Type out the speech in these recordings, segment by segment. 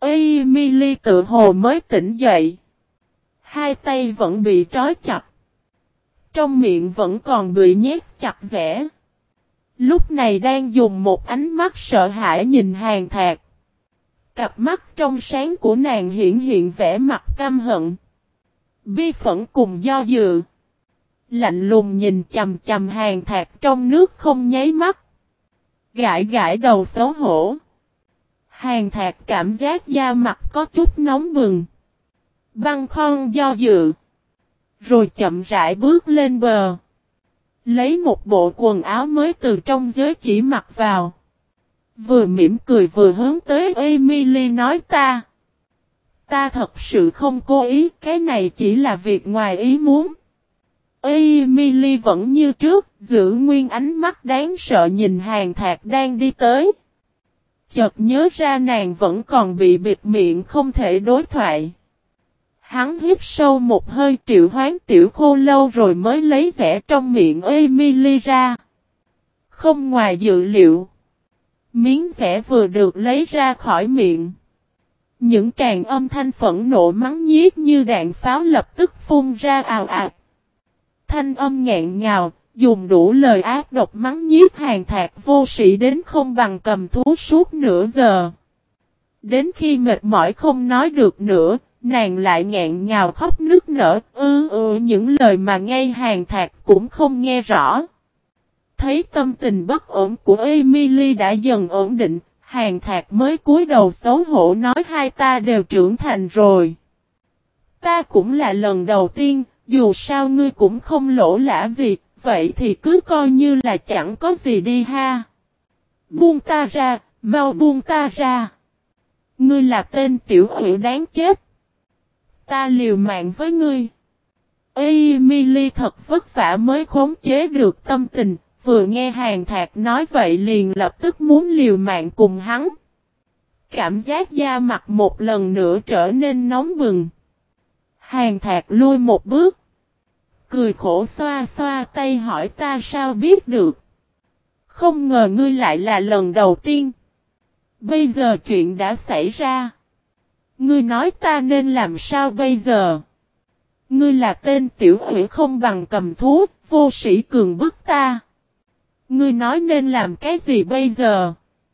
Emily tự hồ mới tỉnh dậy. Hai tay vẫn bị trói chặt. Trong miệng vẫn còn bị nhét chặt chẽ. Lúc này đang dùng một ánh mắt sợ hãi nhìn Hàn Thạc. Cặp mắt trong sáng của nàng hiện vẻ mặt căm hận, bi phẫn cùng do dự. Lạnh lùng nhìn chằm chằm Hàn Thạc trong nước không nháy mắt. Gãi gãi đầu xấu hổ. Hàn Thạc cảm giác da mặt có chút nóng bừng. Băn khoăn do dự. Rồi chậm rãi bước lên bờ. Lấy một bộ quần áo mới từ trong giới chỉ mặc vào. Vừa mỉm cười vừa hướng tới Emily nói ta thật sự không cố ý, cái này chỉ là việc ngoài ý muốn. Emily vẫn như trước, giữ nguyên ánh mắt đáng sợ nhìn Hàn Thạc đang đi tới. Chợt nhớ ra nàng vẫn còn bị bịt miệng không thể đối thoại. Hắn hít sâu một hơi triệu hoán tiểu khô lâu rồi mới lấy rẻ trong miệng Emily ra. Không ngoài dự liệu. Miếng rẻ vừa được lấy ra khỏi miệng. Những tràng âm thanh phẫn nộ mắng nhiếc như đạn pháo lập tức phun ra ào ạt. Thanh âm nghẹn ngào, dùng đủ lời ác độc mắng nhiếc Hàn Thạc vô sĩ đến không bằng cầm thú suốt nửa giờ. Đến khi mệt mỏi không nói được nữa, nàng lại nghẹn ngào khóc nức nở, những lời mà ngay Hàn Thạc cũng không nghe rõ. Thấy tâm tình bất ổn của Emily đã dần ổn định, Hàn Thạc mới cúi đầu xấu hổ nói hai ta đều trưởng thành rồi. Ta cũng là lần đầu tiên, dù sao ngươi cũng không lỗ lã gì, vậy thì cứ coi như là chẳng có gì đi ha. Buông ta ra, mau buông ta ra. Ngươi là tên tiểu hữu đáng chết. Ta liều mạng với ngươi. Emily thật vất vả mới khống chế được tâm tình, vừa nghe Hàn Thạc nói vậy liền lập tức muốn liều mạng cùng hắn. Cảm giác da mặt một lần nữa trở nên nóng bừng. Hàn Thạc lui một bước. Cười khổ xoa xoa tay hỏi ta sao biết được. Không ngờ ngươi lại là lần đầu tiên. Bây giờ chuyện đã xảy ra. Ngươi nói ta nên làm sao bây giờ? Ngươi là tên tiểu hủy không bằng cầm thú, vô sĩ cường bức ta. Ngươi nói nên làm cái gì bây giờ?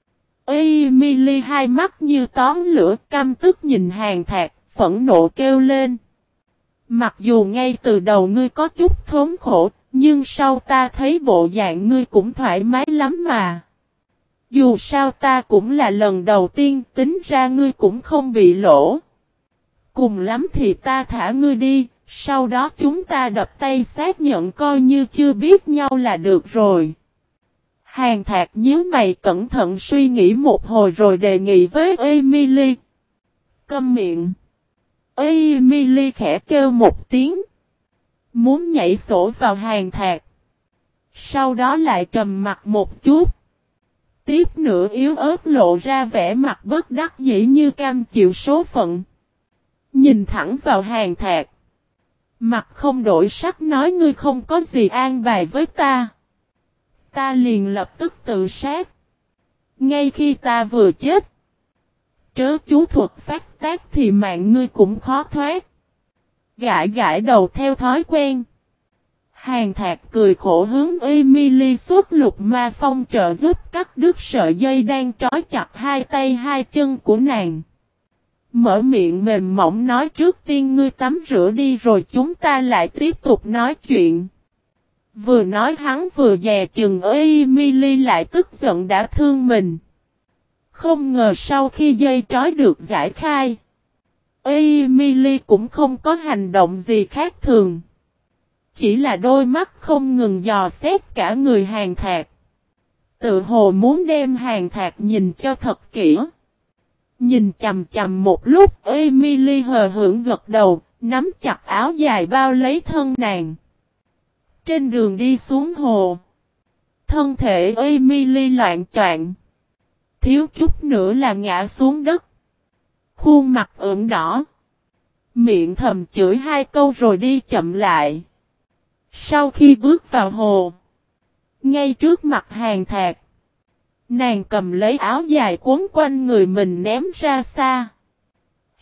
Emily hai mắt như tóm lửa căm tức nhìn Hàn Thạc, phẫn nộ kêu lên. Mặc dù ngay từ đầu ngươi có chút thống khổ, nhưng sau ta thấy bộ dạng ngươi cũng thoải mái lắm mà. Dù sao ta cũng là lần đầu tiên, tính ra ngươi cũng không bị lỗ. Cùng lắm thì ta thả ngươi đi, sau đó chúng ta đập tay xác nhận coi như chưa biết nhau là được rồi. Hàn Thạc nhíu mày cẩn thận suy nghĩ một hồi rồi đề nghị với Emily. Câm miệng. Emily khẽ kêu một tiếng. Muốn nhảy sổ vào Hàn Thạc. Sau đó lại trầm mặt một chút. Tiếp nữa yếu ớt lộ ra vẻ mặt bất đắc dĩ như cam chịu số phận. Nhìn thẳng vào Hàn Thạc. Mặt không đổi sắc nói ngươi không có gì an bài với ta. Ta liền lập tức tự sát. Ngay khi ta vừa chết. Trớ chú thuật phát tác thì mạng ngươi cũng khó thoát. Gãi gãi đầu theo thói quen. Hàn Thạc cười khổ hướng Emily xuất lục ma phong trợ giúp cắt đứt sợi dây đang trói chặt hai tay hai chân của nàng. Mở miệng mềm mỏng nói trước tiên ngươi tắm rửa đi rồi chúng ta lại tiếp tục nói chuyện. Vừa nói hắn vừa dè chừng Emily lại tức giận đã thương mình. Không ngờ sau khi dây trói được giải khai, Emily cũng không có hành động gì khác thường. Chỉ là đôi mắt không ngừng dò xét cả người Hàn Thạc. Tự hồ muốn đem Hàn Thạc nhìn cho thật kỹ. Nhìn chằm chằm một lúc Emily hờ hững gật đầu, nắm chặt áo dài bao lấy thân nàng. Trên đường đi xuống hồ, thân thể Emily loạn choạng. Thiếu chút nữa là ngã xuống đất. Khuôn mặt ửng đỏ. Miệng thầm chửi hai câu rồi đi chậm lại. Sau khi bước vào hồ, ngay trước mặt Hàn Thạc, nàng cầm lấy áo dài cuốn quanh người mình ném ra xa.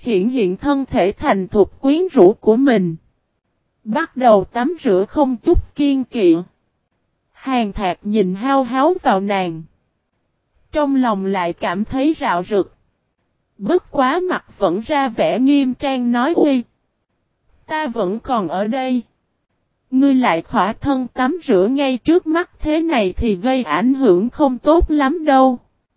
hiện hiện thân thể thành thục quyến rũ của mình. Bắt đầu tắm rửa không chút kiêng kỵ. Hàn Thạc nhìn hao háo vào nàng. Trong lòng lại cảm thấy rạo rực. Bất quá mặt vẫn ra vẻ nghiêm trang nói uy. Ta vẫn còn ở đây. Ngươi lại khỏa thân tắm rửa ngay trước mắt thế này thì gây ảnh hưởng không tốt lắm đâu.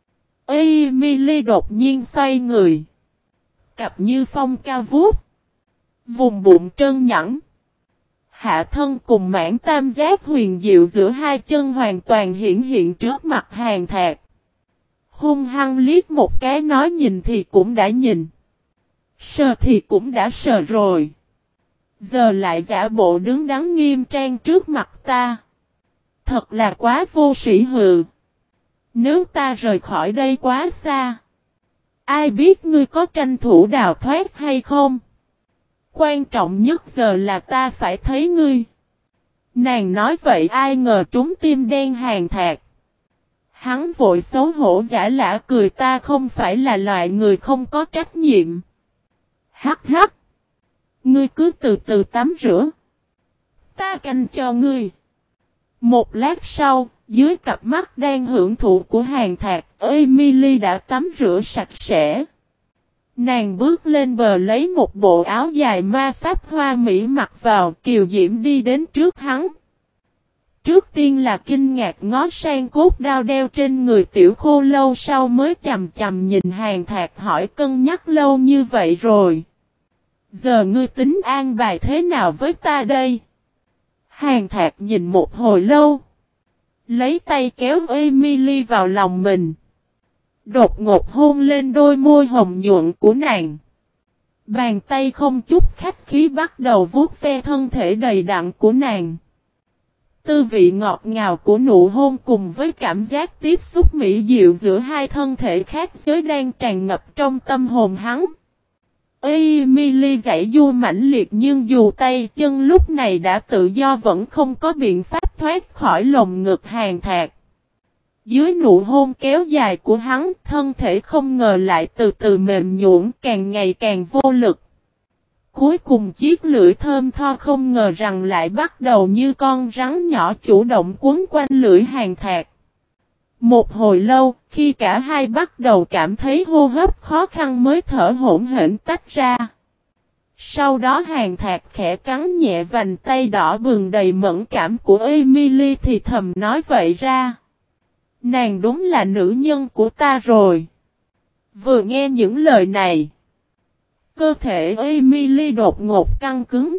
Emily đột nhiên xoay người. Cặp như phong cao vút. Vùng bụng trơn nhẵn. Hạ thân cùng mãn tam giác huyền diệu giữa hai chân hoàn toàn hiển hiện trước mặt Hàn Thạc. Hung hăng liếc một cái nói nhìn thì cũng đã nhìn. Sờ thì cũng đã sờ rồi. Giờ lại giả bộ đứng đắn nghiêm trang trước mặt ta. Thật là quá vô sĩ hừ. Nếu ta rời khỏi đây quá xa. Ai biết ngươi có tranh thủ đào thoát hay không? Quan trọng nhất giờ là ta phải thấy ngươi. Nàng nói vậy ai ngờ trúng tim đen Hàn Thạc. Hắn vội xấu hổ giả lả cười ta không phải là loại người không có trách nhiệm. Hắc hắc. Ngươi cứ từ từ tắm rửa. Ta canh cho ngươi. Một lát sau, dưới cặp mắt đang hưởng thụ của Hàn Thạc, Emily đã tắm rửa sạch sẽ. Nàng bước lên bờ lấy một bộ áo dài ma pháp hoa mỹ mặc vào, kiều diễm đi đến trước hắn. Trước tiên là kinh ngạc ngó sang cốt đao đeo trên người tiểu khô lâu sau mới chầm chầm nhìn Hàn Thạc hỏi cân nhắc lâu như vậy rồi. Giờ ngươi tính an bài thế nào với ta đây? Hàn Thạc nhìn một hồi lâu. Lấy tay kéo Emily vào lòng mình. Đột ngột hôn lên đôi môi hồng nhuận của nàng. Bàn tay không chút khách khí bắt đầu vuốt ve thân thể đầy đặn của nàng. Tư vị ngọt ngào của nụ hôn cùng với cảm giác tiếp xúc mỹ diệu giữa hai thân thể khác giới đang tràn ngập trong tâm hồn hắn. Emily giãy giụa mãnh liệt nhưng dù tay chân lúc này đã tự do vẫn không có biện pháp thoát khỏi lồng ngực Hàn Thạc. Dưới nụ hôn kéo dài của hắn, thân thể không ngờ lại từ từ mềm nhũn càng ngày càng vô lực. Cuối cùng chiếc lưỡi thơm tho không ngờ rằng lại bắt đầu như con rắn nhỏ chủ động quấn quanh lưỡi Hàn Thạc. Một hồi lâu, khi cả hai bắt đầu cảm thấy hô hấp khó khăn mới thở hổn hển tách ra. Sau đó Hàn Thạc khẽ cắn nhẹ vành tay đỏ bừng đầy mẫn cảm của Emily thì thầm nói vậy ra. Nàng đúng là nữ nhân của ta rồi. Vừa nghe những lời này, cơ thể Emily đột ngột căng cứng.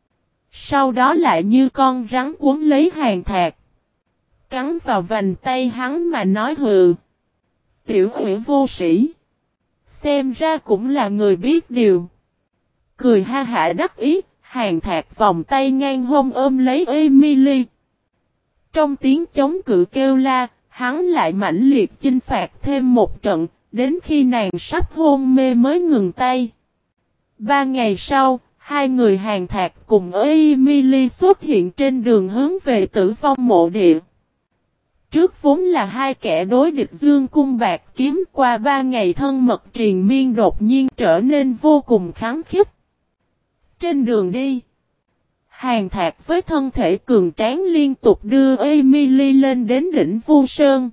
Sau đó lại như con rắn cuốn lấy Hàn Thạc. Cắn vào vành tay hắn mà nói hừ. Tiểu ủy vô sĩ. Xem ra cũng là người biết điều. Cười ha hả đắc ý, Hàn Thạc vòng tay ngang hông ôm lấy Emily. Trong tiếng chống cự kêu la, hắn lại mãnh liệt chinh phạt thêm một trận, đến khi nàng sắp hôn mê mới ngừng tay. 3 ngày sau, hai người Hàn Thạc cùng Emily xuất hiện trên đường hướng về Tử Vong mộ địa. Trước vốn là hai kẻ đối địch dương cung bạc kiếm qua 3 ngày thân mật triền miên đột nhiên trở nên vô cùng kháng khích. Trên đường đi, Hàn Thạc với thân thể cường tráng liên tục đưa Emily lên đến đỉnh Vu Sơn.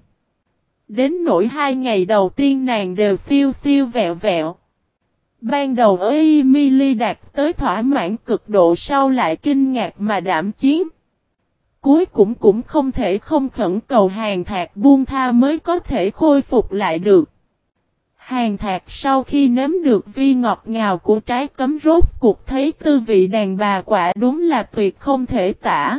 Đến nỗi 2 ngày đầu tiên nàng đều siêu siêu vẹo vẹo. Ban đầu Emily đạt tới thỏa mãn cực độ sau lại kinh ngạc mà đảm chiến. Cuối cũng không thể không khẩn cầu Hàn Thạc buông tha mới có thể khôi phục lại được. Hàn Thạc sau khi nếm được vi ngọt ngào của trái cấm rốt cuộc thấy tư vị đàn bà quả đúng là tuyệt không thể tả.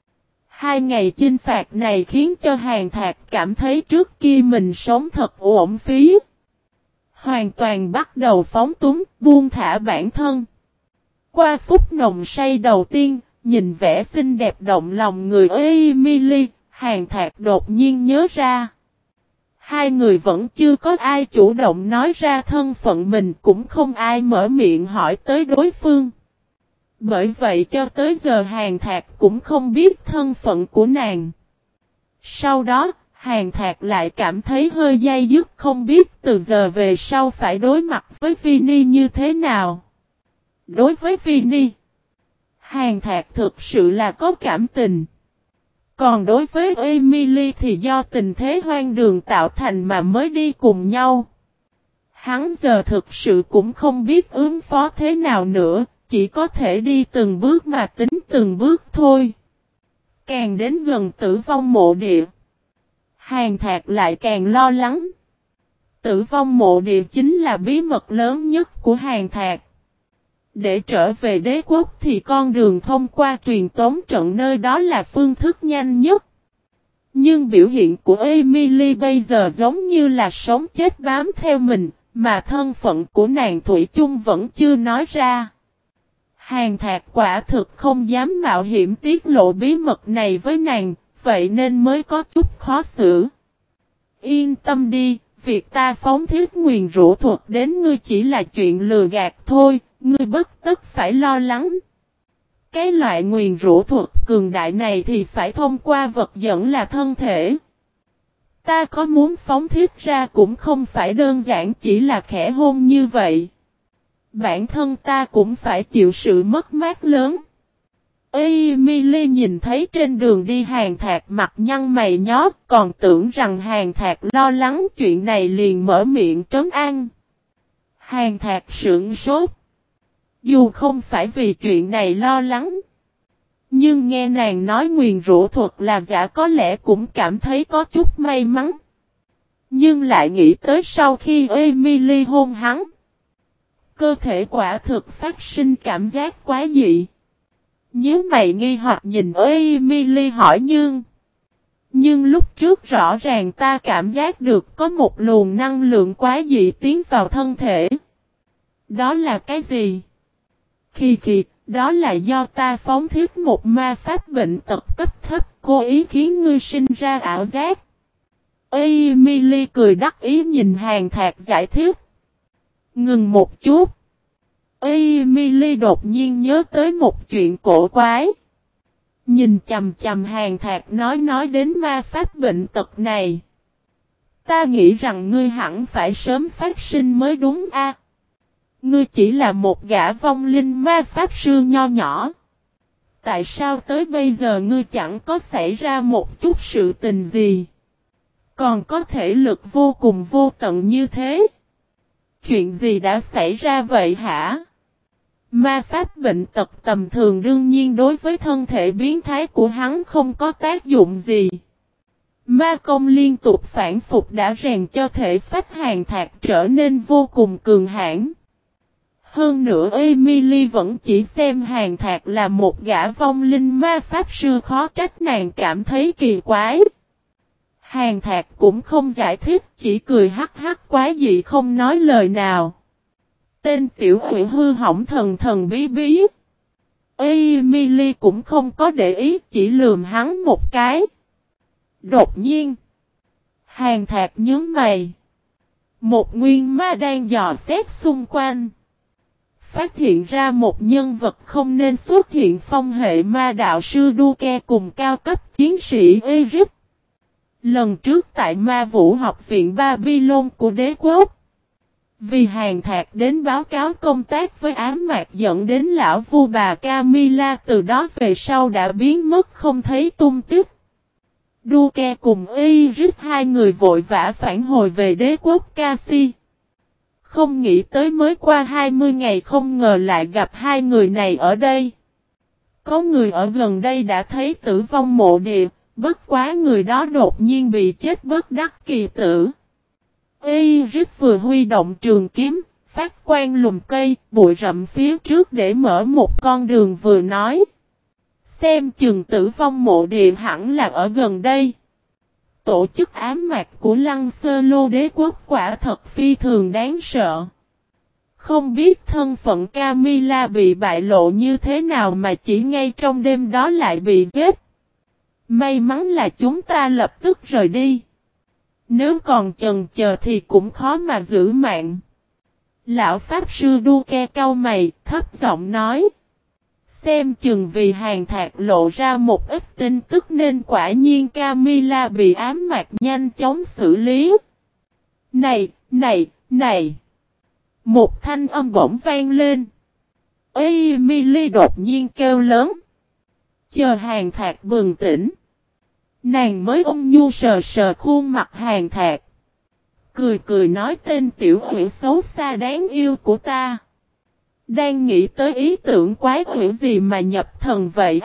2 ngày chinh phạt này khiến cho Hàn Thạc cảm thấy trước kia mình sống thật uổng phí. Hoàn toàn bắt đầu phóng túng, buông thả bản thân. Qua phút nồng say đầu tiên, nhìn vẻ xinh đẹp động lòng người Emily, Hàn Thạc đột nhiên nhớ ra. Hai người vẫn chưa có ai chủ động nói ra thân phận mình cũng không ai mở miệng hỏi tới đối phương. Bởi vậy cho tới giờ Hàn Thạc cũng không biết thân phận của nàng. Sau đó, Hàn Thạc lại cảm thấy hơi day dứt, không biết từ giờ về sau phải đối mặt với Vini như thế nào. Đối với Vini, Hàn Thạc thực sự là có cảm tình. Còn đối với Emily thì do tình thế hoang đường tạo thành mà mới đi cùng nhau. Hắn giờ thực sự cũng không biết ứng phó thế nào nữa, chỉ có thể đi từng bước mà tính từng bước thôi. Càng đến gần tử vong mộ địa, Hàn Thạc lại càng lo lắng. Tử vong mộ địa chính là bí mật lớn nhất của Hàn Thạc. Để trở về đế quốc thì con đường thông qua truyền tống trận nơi đó là phương thức nhanh nhất. Nhưng biểu hiện của Emily bây giờ giống như là sống chết bám theo mình, mà thân phận của nàng thủy chung vẫn chưa nói ra. Hàn Thạc quả thực không dám mạo hiểm tiết lộ bí mật này với nàng, vậy nên mới có chút khó xử. Yên tâm đi, việc ta phóng thiết nguyền rũ thuật đến ngươi chỉ là chuyện lừa gạt thôi, ngươi bất tất phải lo lắng. Cái loại nguyền rũ thuật cường đại này thì phải thông qua vật dẫn là thân thể. Ta có muốn phóng thiết ra cũng không phải đơn giản chỉ là khẽ hôn như vậy. Bản thân ta cũng phải chịu sự mất mát lớn. Emily nhìn thấy trên đường đi Hàn Thạc mặt nhăn mày nhó, còn tưởng rằng Hàn Thạc lo lắng chuyện này liền mở miệng trấn an. Hàn Thạc sững sốt. Dù không phải vì chuyện này lo lắng, nhưng nghe nàng nói nguyền rũ thuật là giả có lẽ cũng cảm thấy có chút may mắn. Nhưng lại nghĩ tới sau khi Emily hôn hắn, cơ thể quả thực phát sinh cảm giác quá dị. Nhớ mày nghi hoặc nhìn Emily hỏi nhưng lúc trước rõ ràng ta cảm giác được có một luồng năng lượng quá dị tiến vào thân thể. Đó là cái gì? Khi, đó là do ta phóng thiết một ma pháp bệnh tật cấp thấp cố ý khiến ngươi sinh ra ảo giác. Emily cười đắc ý nhìn Hàn Thạc giải thích. Ngừng một chút. Emily đột nhiên nhớ tới một chuyện cổ quái. Nhìn chầm chầm Hàn Thạc nói đến ma pháp bệnh tật này. Ta nghĩ rằng ngươi hẳn phải sớm phát sinh mới đúng a. Ngươi chỉ là một gã vong linh ma pháp sư nho nhỏ. Tại sao tới bây giờ ngươi chẳng có xảy ra một chút sự tình gì? Còn có thể lực vô cùng vô tận như thế? Chuyện gì đã xảy ra vậy hả? Ma pháp bệnh tật tầm thường đương nhiên đối với thân thể biến thái của hắn không có tác dụng gì. Ma công liên tục phản phục đã rèn cho thể phách Hàn Thạc trở nên vô cùng cường hãn. Hơn nữa Emily vẫn chỉ xem Hàn Thạc là một gã vong linh ma pháp sư, khó trách nàng cảm thấy kỳ quái. Hàn Thạc cũng không giải thích, chỉ cười hắc hắc quái dị không nói lời nào. Tên tiểu quỷ hư hỏng thần bí bí. Emily cũng không có để ý, chỉ lườm hắn một cái. Đột nhiên, Hàn Thạc nhướng mày. Một nguyên ma đang dò xét xung quanh. Phát hiện ra một nhân vật không nên xuất hiện, phong hệ ma đạo sư Duke cùng cao cấp chiến sĩ Eric. Lần trước tại ma vũ học viện Babylon của đế quốc. Vì Hàn Thạc đến báo cáo công tác với ám mạc dẫn đến lão vua bà Camilla, từ đó về sau đã biến mất không thấy tung tích. Duke cùng Eric hai người vội vã phản hồi về đế quốc Cassie. Không nghĩ tới mới qua 20 ngày không ngờ lại gặp hai người này ở đây. Có người ở gần đây đã thấy tử vong mộ địa, bất quá người đó đột nhiên bị chết bất đắc kỳ tử. Eric vừa huy động trường kiếm, phát quang lùm cây, bụi rậm phía trước để mở một con đường vừa nói. Xem chừng tử vong mộ địa hẳn là ở gần đây. Tổ chức ám mạc của Lăng Sơ Lô đế quốc quả thật phi thường đáng sợ. Không biết thân phận Camilla bị bại lộ như thế nào mà chỉ ngay trong đêm đó lại bị giết. May mắn là chúng ta lập tức rời đi. Nếu còn chần chờ thì cũng khó mà giữ mạng. Lão Pháp Sư Duke cau mày, thấp giọng nói. Xem chừng vì Hàn Thạc lộ ra một ít tin tức nên quả nhiên Camilla bị ám mạc nhanh chóng xử lý. Này, này, này! Một thanh âm bỗng vang lên. Emily đột nhiên kêu lớn. Chờ Hàn Thạc bừng tỉnh. Nàng mới ôn nhu sờ sờ khuôn mặt Hàn Thạc. Cười cười nói tên tiểu huyễn xấu xa đáng yêu của ta. Đang nghĩ tới ý tưởng quái quỷ gì mà nhập thần vậy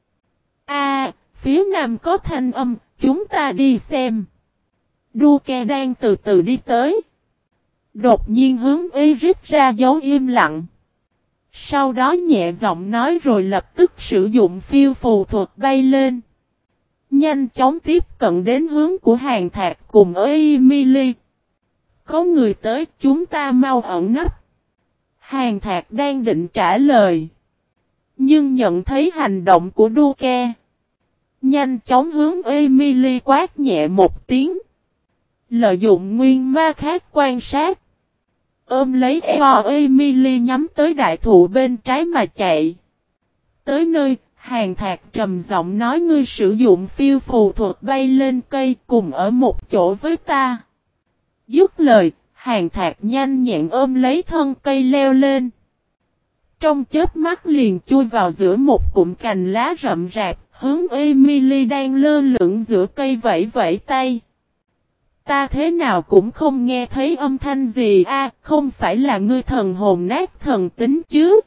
a? Phía nam có thanh âm, chúng ta đi xem. Duke đang từ từ đi tới. Đột nhiên hướng Eric ra dấu im lặng. Sau đó nhẹ giọng nói rồi lập tức sử dụng phiêu phù thuật bay lên. Nhanh chóng tiếp cận đến hướng của Hàn Thạc cùng Emily. Có người tới, chúng ta mau ẩn nấp. Hàn Thạc đang định trả lời. Nhưng nhận thấy hành động của Duke. Nhanh chóng hướng Emily quát nhẹ một tiếng. Lợi dụng nguyên ma khác quan sát. Ôm lấy eo Emily nhắm tới đại thụ bên trái mà chạy. Tới nơi, Hàn Thạc trầm giọng nói ngươi sử dụng phiêu phù thuật bay lên cây cùng ở một chỗ với ta. Dứt lời, Hàn Thạc nhanh nhẹn ôm lấy thân cây leo lên. Trong chớp mắt liền chui vào giữa một cụm cành lá rậm rạp, hướng Emily đang lơ lửng giữa cây vẫy vẫy tay. Ta thế nào cũng không nghe thấy âm thanh gì không phải là ngươi thần hồn nát thần tính chứ?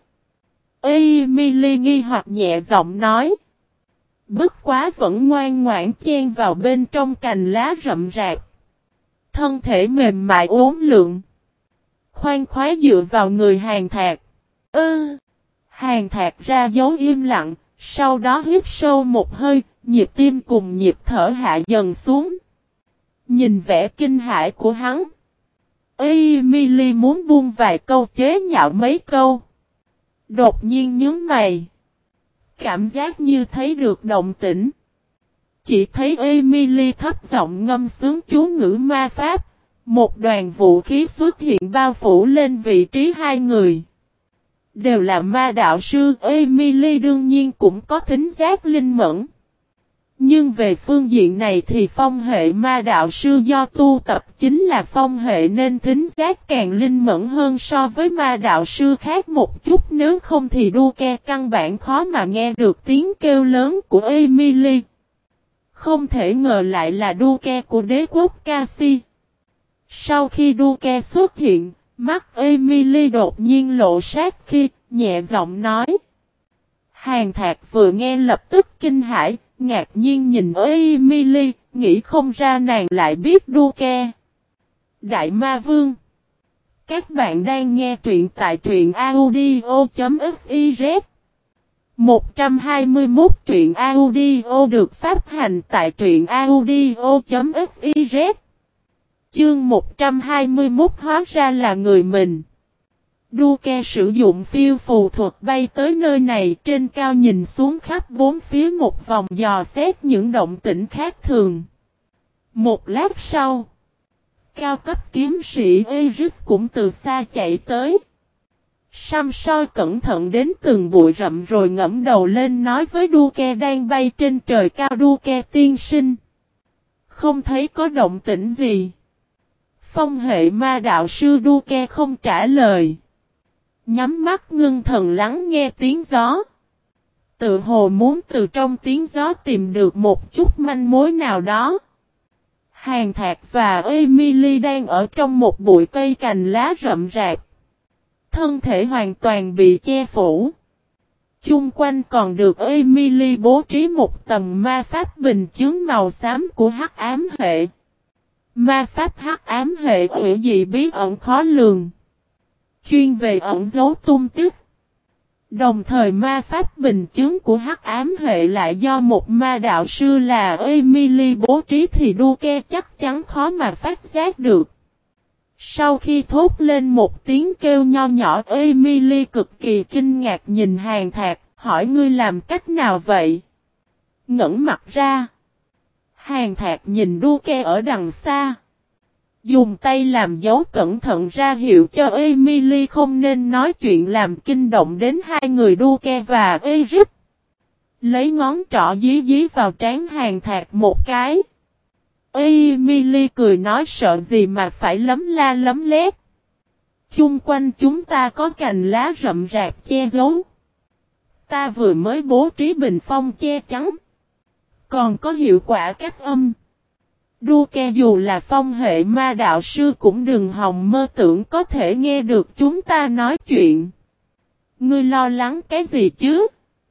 Emily nghi hoặc nhẹ giọng nói. Bất quá vẫn ngoan ngoãn chen vào bên trong cành lá rậm rạp. Thân thể mềm mại uốn lượn. Khoan khoái dựa vào người Hàn Thạc. Hàn Thạc ra dấu im lặng, sau đó hít sâu một hơi, nhịp tim cùng nhịp thở hạ dần xuống. Nhìn vẻ kinh hãi của hắn. Emily muốn buông vài câu chế nhạo mấy câu. Đột nhiên nhướng mày. Cảm giác như thấy được động tĩnh. Chỉ thấy Emily thấp giọng ngâm sướng chú ngữ ma pháp. Một đoàn vũ khí xuất hiện bao phủ lên vị trí hai người. Đều là ma đạo sư. Emily đương nhiên cũng có thính giác linh mẫn. Nhưng về phương diện này thì phong hệ ma đạo sư do tu tập chính là phong hệ nên thính giác càng linh mẫn hơn so với ma đạo sư khác một chút, nếu không thì Duke căn bản khó mà nghe được tiếng kêu lớn của Emily. Không thể ngờ lại là Duke của đế quốc Kasi. Sau khi Duke xuất hiện, mắt Emily đột nhiên lộ sát khi nhẹ giọng nói. Hàn Thạc vừa nghe lập tức kinh hãi. Ngạc nhiên nhìn Emily, nghĩ không ra nàng lại biết Duke. Đại Ma Vương. Các bạn đang nghe truyện tại truyện audio.fiz. 121 truyện audio được phát hành tại truyện audio.fiz. Chương 121 hóa ra là người mình. Duke sử dụng phiêu phù thuật bay tới nơi này, trên cao nhìn xuống khắp bốn phía một vòng dò xét những động tĩnh khác thường. Một lát sau, cao cấp kiếm sĩ Eric cũng từ xa chạy tới. Săm soi cẩn thận đến từng bụi rậm rồi ngẫm đầu lên nói với Duke đang bay trên trời cao. Duke tiên sinh. Không thấy có động tĩnh gì. Phong hệ ma đạo sư Duke không trả lời. Nhắm mắt ngưng thần lắng nghe tiếng gió. Tự hồ muốn từ trong tiếng gió tìm được một chút manh mối nào đó. Hàn Thạc và Emily đang ở trong một bụi cây cành lá rậm rạp. Thân thể hoàn toàn bị che phủ. Chung quanh còn được Emily bố trí một tầng ma pháp bình chướng màu xám của hắc ám hệ. Ma pháp hắc ám hệ hữu dị bí ẩn khó lường. Chuyên về ẩn dấu tung tích. Đồng thời ma pháp bình chướng của hắc ám hệ lại do một ma đạo sư là Emily bố trí thì Duke chắc chắn khó mà phát giác được. Sau khi thốt lên một tiếng kêu nho nhỏ, Emily cực kỳ kinh ngạc nhìn Hàn Thạc, hỏi ngươi làm cách nào vậy? Ngẩng mặt ra. Hàn Thạc nhìn Duke ở đằng xa. Dùng tay làm dấu cẩn thận ra hiệu cho Emily không nên nói chuyện làm kinh động đến hai người Duke và Eric. Lấy ngón trỏ dí dí vào trán Hàn Thạc một cái. Emily cười nói sợ gì mà phải lấm la lấm lét. Chung quanh chúng ta có cành lá rậm rạp che giấu. Ta vừa mới bố trí bình phong che chắn. Còn có hiệu quả cách âm. Duke dù là phong hệ ma đạo sư cũng đừng hòng mơ tưởng có thể nghe được chúng ta nói chuyện. Ngươi lo lắng cái gì chứ?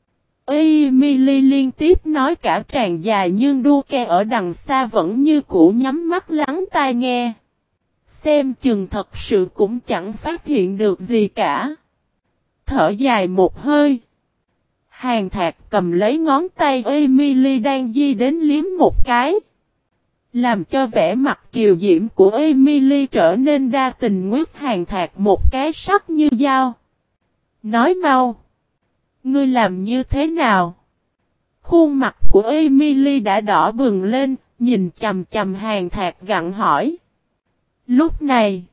Emily liên tiếp nói cả tràng dài nhưng Duke ở đằng xa vẫn như cũ nhắm mắt lắng tai nghe. Xem chừng thật sự cũng chẳng phát hiện được gì cả. Thở dài một hơi. Hàn Thạc cầm lấy ngón tay Emily đang di đến liếm một cái. Làm cho vẻ mặt kiều diễm của Emily trở nên đa tình nguyết Hàn Thạc một cái sắc như dao. Nói mau. Ngươi làm như thế nào? Khuôn mặt của Emily đã đỏ bừng lên, nhìn chằm chằm Hàn Thạc gặng hỏi. Lúc này,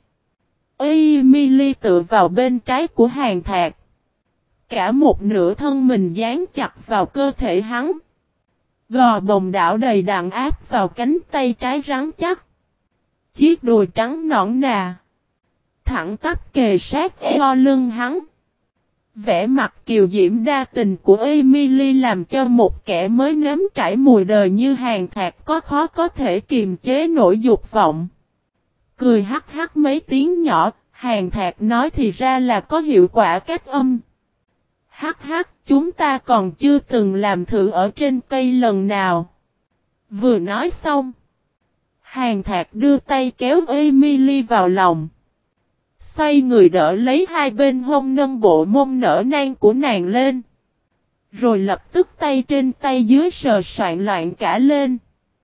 Emily tựa vào bên trái của Hàn Thạc. Cả một nửa thân mình dán chặt vào cơ thể hắn. Gò bồng đảo đầy đặn áp vào cánh tay trái rắn chắc. Chiếc đùi trắng nõn nà. Thẳng tắp kề sát eo lưng hắn. Vẻ mặt kiều diễm đa tình của Emily làm cho một kẻ mới nếm trải mùi đời như Hàn Thạc khó có thể kiềm chế nổi dục vọng. Cười hắc hắc mấy tiếng nhỏ, Hàn Thạc nói thì ra là có hiệu quả cách âm. Hắc hắc, chúng ta còn chưa từng làm thử ở trên cây lần nào. Vừa nói xong, Hàn Thạc đưa tay kéo Emily vào lòng. Xoay người đỡ lấy hai bên hông nâng bộ mông nở nang của nàng lên. Rồi lập tức tay trên tay dưới sờ soạn loạn cả lên.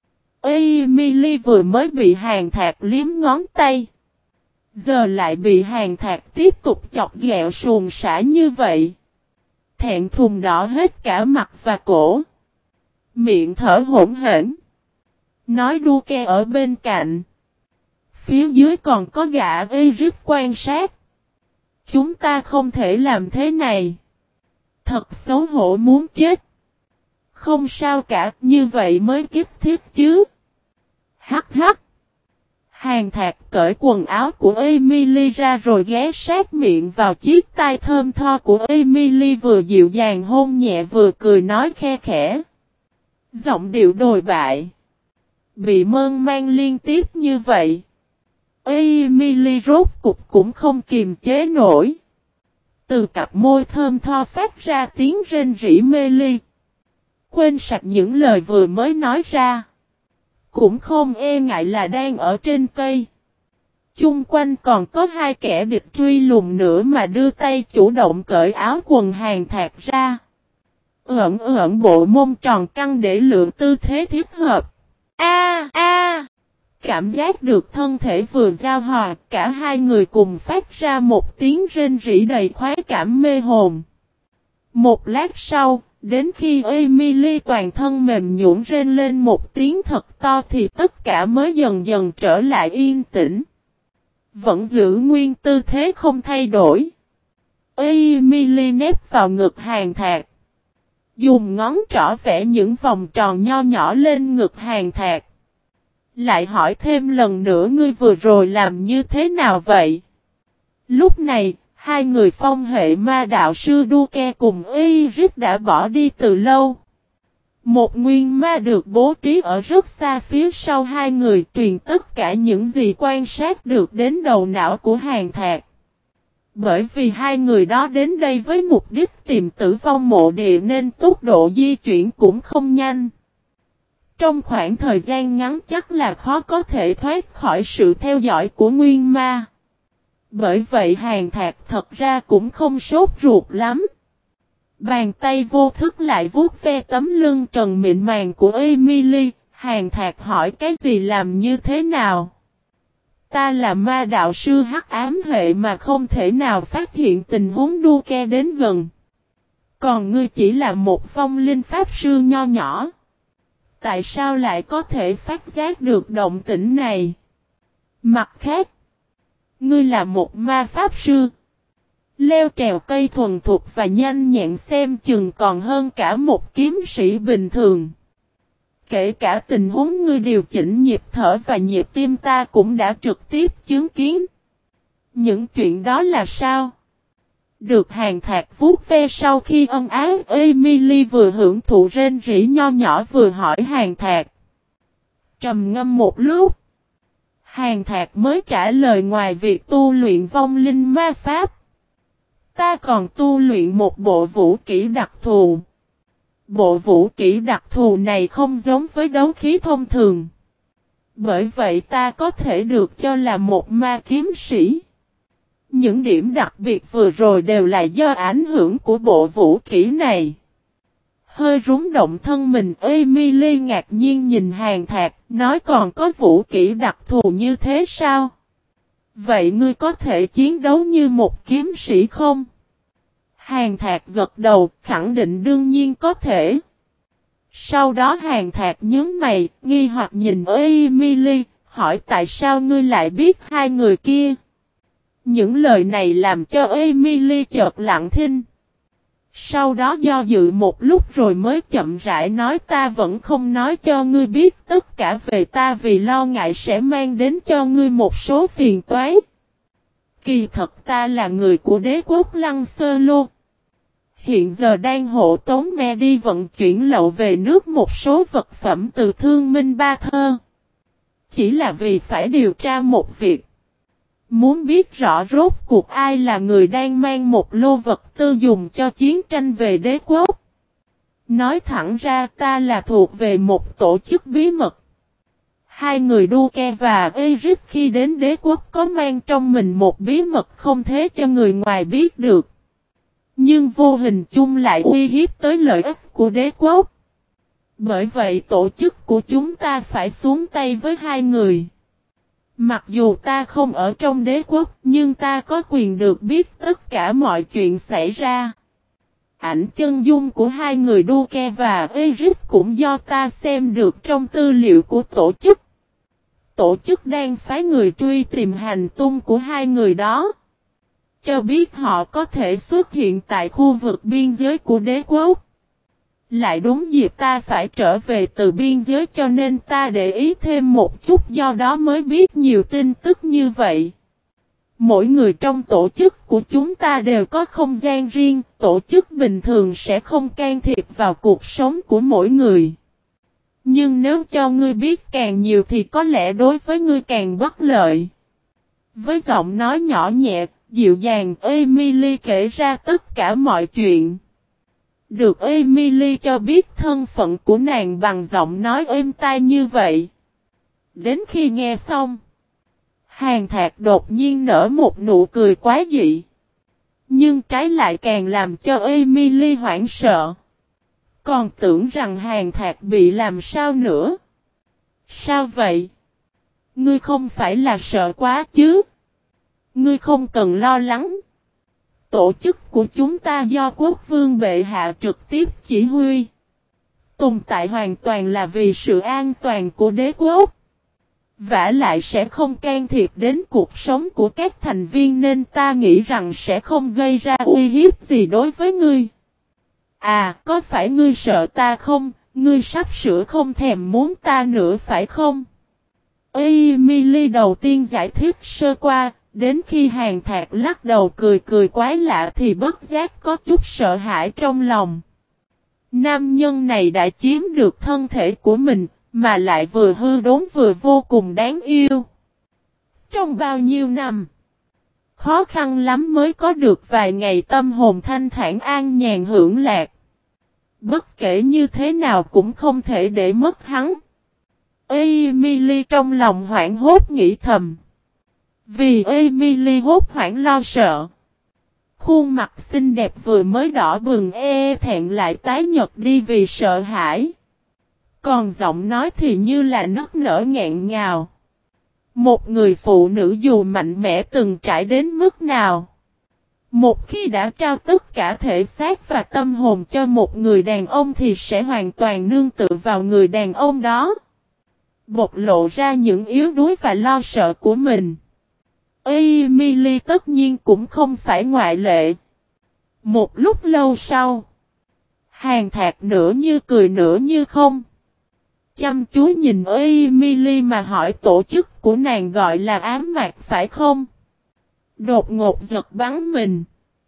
Emily vừa mới bị Hàn Thạc liếm ngón tay. Giờ lại bị Hàn Thạc tiếp tục chọc ghẹo suồng sã như vậy. Thẹn thùng đỏ hết cả mặt và cổ. Miệng thở hổn hển. Nói Duke ở bên cạnh. Phía dưới còn có gã Eric quan sát. Chúng ta không thể làm thế này. Thật xấu hổ muốn chết. Không sao cả, như vậy mới kiếp thiết chứ. Hắc hắc. Hàn Thạc cởi quần áo của Emily ra rồi ghé sát miệng vào chiếc tai thơm tho của Emily vừa dịu dàng hôn nhẹ vừa cười nói khe khẽ. Giọng điệu đồi bại. Bị mơn man liên tiếp như vậy. Emily rốt cục cũng không kiềm chế nổi. Từ cặp môi thơm tho phát ra tiếng rên rỉ mê ly. Quên sạch những lời vừa mới nói ra. Cũng không e ngại là đang ở trên cây. Chung quanh còn có hai kẻ địch truy lùng nữa mà đưa tay chủ động cởi áo quần Hàn Thạc ra. Ẩn bộ mông tròn căng để lựa tư thế thiết hợp. A. Cảm giác được thân thể vừa giao hòa, cả hai người cùng phát ra một tiếng rên rỉ đầy khoái cảm mê hồn. Một lát sau, đến khi Emily toàn thân mềm nhũn rên lên một tiếng thật to thì tất cả mới dần dần trở lại yên tĩnh. Vẫn giữ nguyên tư thế không thay đổi. Emily nép vào ngực Hàn Thạc. Dùng ngón trỏ vẽ những vòng tròn nho nhỏ lên ngực Hàn Thạc. Lại hỏi thêm lần nữa ngươi vừa rồi làm như thế nào vậy? Lúc này, hai người phong hệ ma đạo sư Duke cùng Eric đã bỏ đi từ lâu. Một nguyên ma được bố trí ở rất xa phía sau hai người truyền tất cả những gì quan sát được đến đầu não của Hàn Thạc. Bởi vì hai người đó đến đây với mục đích tìm tử vong mộ địa nên tốc độ di chuyển cũng không nhanh. Trong khoảng thời gian ngắn chắc là khó có thể thoát khỏi sự theo dõi của nguyên ma. Bởi vậy Hàn Thạc thật ra cũng không sốt ruột lắm. Bàn tay vô thức lại vuốt ve tấm lưng trần mịn màng của Emily. Hàn Thạc hỏi cái gì làm như thế nào? Ta là ma đạo sư hắc ám hệ mà không thể nào phát hiện tình huống Duke đến gần. Còn ngươi chỉ là một phong linh pháp sư nho nhỏ. Tại sao lại có thể phát giác được động tĩnh này? Mặt khác, ngươi là một ma pháp sư. Leo trèo cây thuần thục và nhanh nhẹn xem chừng còn hơn cả một kiếm sĩ bình thường. Kể cả tình huống ngươi điều chỉnh nhịp thở và nhịp tim ta cũng đã trực tiếp chứng kiến. Những chuyện đó là sao? Được Hàn Thạc vuốt ve sau khi ân ái, Emily vừa hưởng thụ rên rỉ nho nhỏ vừa hỏi Hàn Thạc. Trầm ngâm một lúc, Hàn Thạc mới trả lời ngoài việc tu luyện vong linh ma pháp. Ta còn tu luyện một bộ vũ kỹ đặc thù. Bộ vũ kỹ đặc thù này không giống với đấu khí thông thường. Bởi vậy ta có thể được cho là một ma kiếm sĩ. Những điểm đặc biệt vừa rồi đều là do ảnh hưởng của bộ vũ kỹ này. Hơi rúng động thân mình, Emily ngạc nhiên nhìn Hàn Thạc, nói còn có vũ kỹ đặc thù như thế sao? Vậy ngươi có thể chiến đấu như một kiếm sĩ không? Hàn Thạc gật đầu, khẳng định đương nhiên có thể. Sau đó Hàn Thạc nhướng mày, nghi hoặc nhìn Emily, hỏi tại sao ngươi lại biết hai người kia? Những lời này làm cho Emily chợt lặng thinh. Sau đó do dự một lúc rồi mới chậm rãi nói ta vẫn không nói cho ngươi biết tất cả về ta vì lo ngại sẽ mang đến cho ngươi một số phiền toái. Kỳ thật ta là người của đế quốc Lăng Sơ Lô. Hiện giờ đang hộ tống me đi vận chuyển lậu về nước một số vật phẩm từ Thương Minh Ba Thơ. Chỉ là vì phải điều tra một việc. Muốn biết rõ rốt cuộc ai là người đang mang một lô vật tư dùng cho chiến tranh về đế quốc. Nói thẳng ra ta là thuộc về một tổ chức bí mật. Hai người Duke và Eric khi đến đế quốc có mang trong mình một bí mật không thể cho người ngoài biết được. Nhưng vô hình chung lại uy hiếp tới lợi ích của đế quốc. Bởi vậy tổ chức của chúng ta phải xuống tay với hai người. Mặc dù ta không ở trong đế quốc, nhưng ta có quyền được biết tất cả mọi chuyện xảy ra. Ảnh chân dung của hai người Duke và Eric cũng do ta xem được trong tư liệu của tổ chức. Tổ chức đang phái người truy tìm hành tung của hai người đó. Cho biết họ có thể xuất hiện tại khu vực biên giới của đế quốc. Lại đúng dịp ta phải trở về từ biên giới cho nên ta để ý thêm một chút do đó mới biết nhiều tin tức như vậy. Mỗi người trong tổ chức của chúng ta đều có không gian riêng, tổ chức bình thường sẽ không can thiệp vào cuộc sống của mỗi người. Nhưng nếu cho ngươi biết càng nhiều thì có lẽ đối với ngươi càng bất lợi. Với giọng nói nhỏ nhẹ, dịu dàng, Emily kể ra tất cả mọi chuyện. Được Emily cho biết thân phận của nàng bằng giọng nói êm tai như vậy. Đến khi nghe xong, Hàn Thạc đột nhiên nở một nụ cười quái dị. Nhưng trái lại càng làm cho Emily hoảng sợ. Còn tưởng rằng Hàn Thạc bị làm sao nữa. Sao vậy? Ngươi không phải là sợ quá chứ? Ngươi không cần lo lắng. Tổ chức của chúng ta do quốc vương bệ hạ trực tiếp chỉ huy. Tồn tại hoàn toàn là vì sự an toàn của đế quốc. Vả lại sẽ không can thiệp đến cuộc sống của các thành viên nên ta nghĩ rằng sẽ không gây ra uy hiếp gì đối với ngươi. À, có phải ngươi sợ ta không? Ngươi sắp sửa không thèm muốn ta nữa phải không? Emily đầu tiên giải thích sơ qua. Đến khi Hàn Thạc lắc đầu cười cười quái lạ thì bất giác có chút sợ hãi trong lòng. Nam nhân này đã chiếm được thân thể của mình, mà lại vừa hư đốn vừa vô cùng đáng yêu. Trong bao nhiêu năm, khó khăn lắm mới có được vài ngày tâm hồn thanh thản an nhàn hưởng lạc. Bất kể như thế nào cũng không thể để mất hắn. Emily trong lòng hoảng hốt nghĩ thầm. Vì Emily hốt hoảng lo sợ. Khuôn mặt xinh đẹp vừa mới đỏ bừng thẹn lại tái nhợt đi vì sợ hãi. Còn giọng nói thì như là nức nở nghẹn ngào. Một người phụ nữ dù mạnh mẽ từng trải đến mức nào. Một khi đã trao tất cả thể xác và tâm hồn cho một người đàn ông thì sẽ hoàn toàn nương tựa vào người đàn ông đó. bộc lộ ra những yếu đuối và lo sợ của mình. Emily tất nhiên cũng không phải ngoại lệ. Một lúc lâu sau, Hàn Thạc nửa như cười nửa như không. Chăm chú nhìn Emily mà hỏi tổ chức của nàng gọi là ám mạc phải không? Đột ngột giật bắn mình.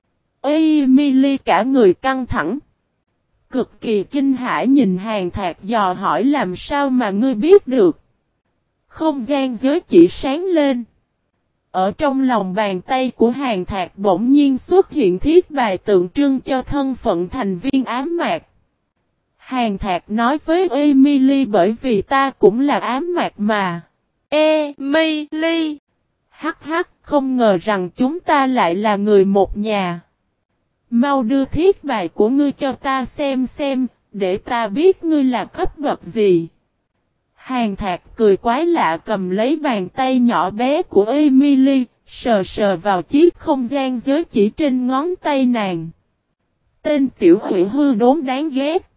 Emily cả người căng thẳng. Cực kỳ kinh hãi nhìn Hàn Thạc dò hỏi làm sao mà ngươi biết được. Không gian giới chỉ sáng lên. Ở trong lòng bàn tay của Hàn Thạc bỗng nhiên xuất hiện thiết bài tượng trưng cho thân phận thành viên ám mạc. Hàn Thạc nói với Emily bởi vì ta cũng là ám mạc mà. Emily! Hắc hắc, không ngờ rằng chúng ta lại là người một nhà. Mau đưa thiết bài của ngươi cho ta xem, để ta biết ngươi là cấp bậc gì. Hàn Thạc cười quái lạ cầm lấy bàn tay nhỏ bé của Emily, sờ sờ vào chiếc không gian giới chỉ trên ngón tay nàng. Tên tiểu hủy hư đốn đáng ghét.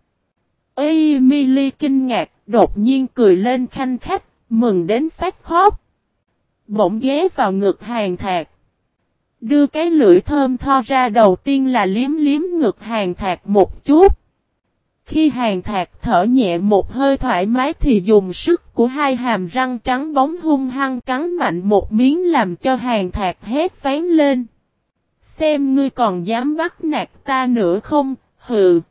Emily kinh ngạc, đột nhiên cười lên khanh khách, mừng đến phát khóc. Bỗng ghé vào ngực Hàn Thạc. Đưa cái lưỡi thơm tho ra đầu tiên là liếm liếm ngực Hàn Thạc một chút. Khi Hàn Thạc thở nhẹ một hơi thoải mái thì dùng sức của hai hàm răng trắng bóng hung hăng cắn mạnh một miếng làm cho Hàn Thạc hét phán lên. Xem ngươi còn dám bắt nạt ta nữa không, hừ.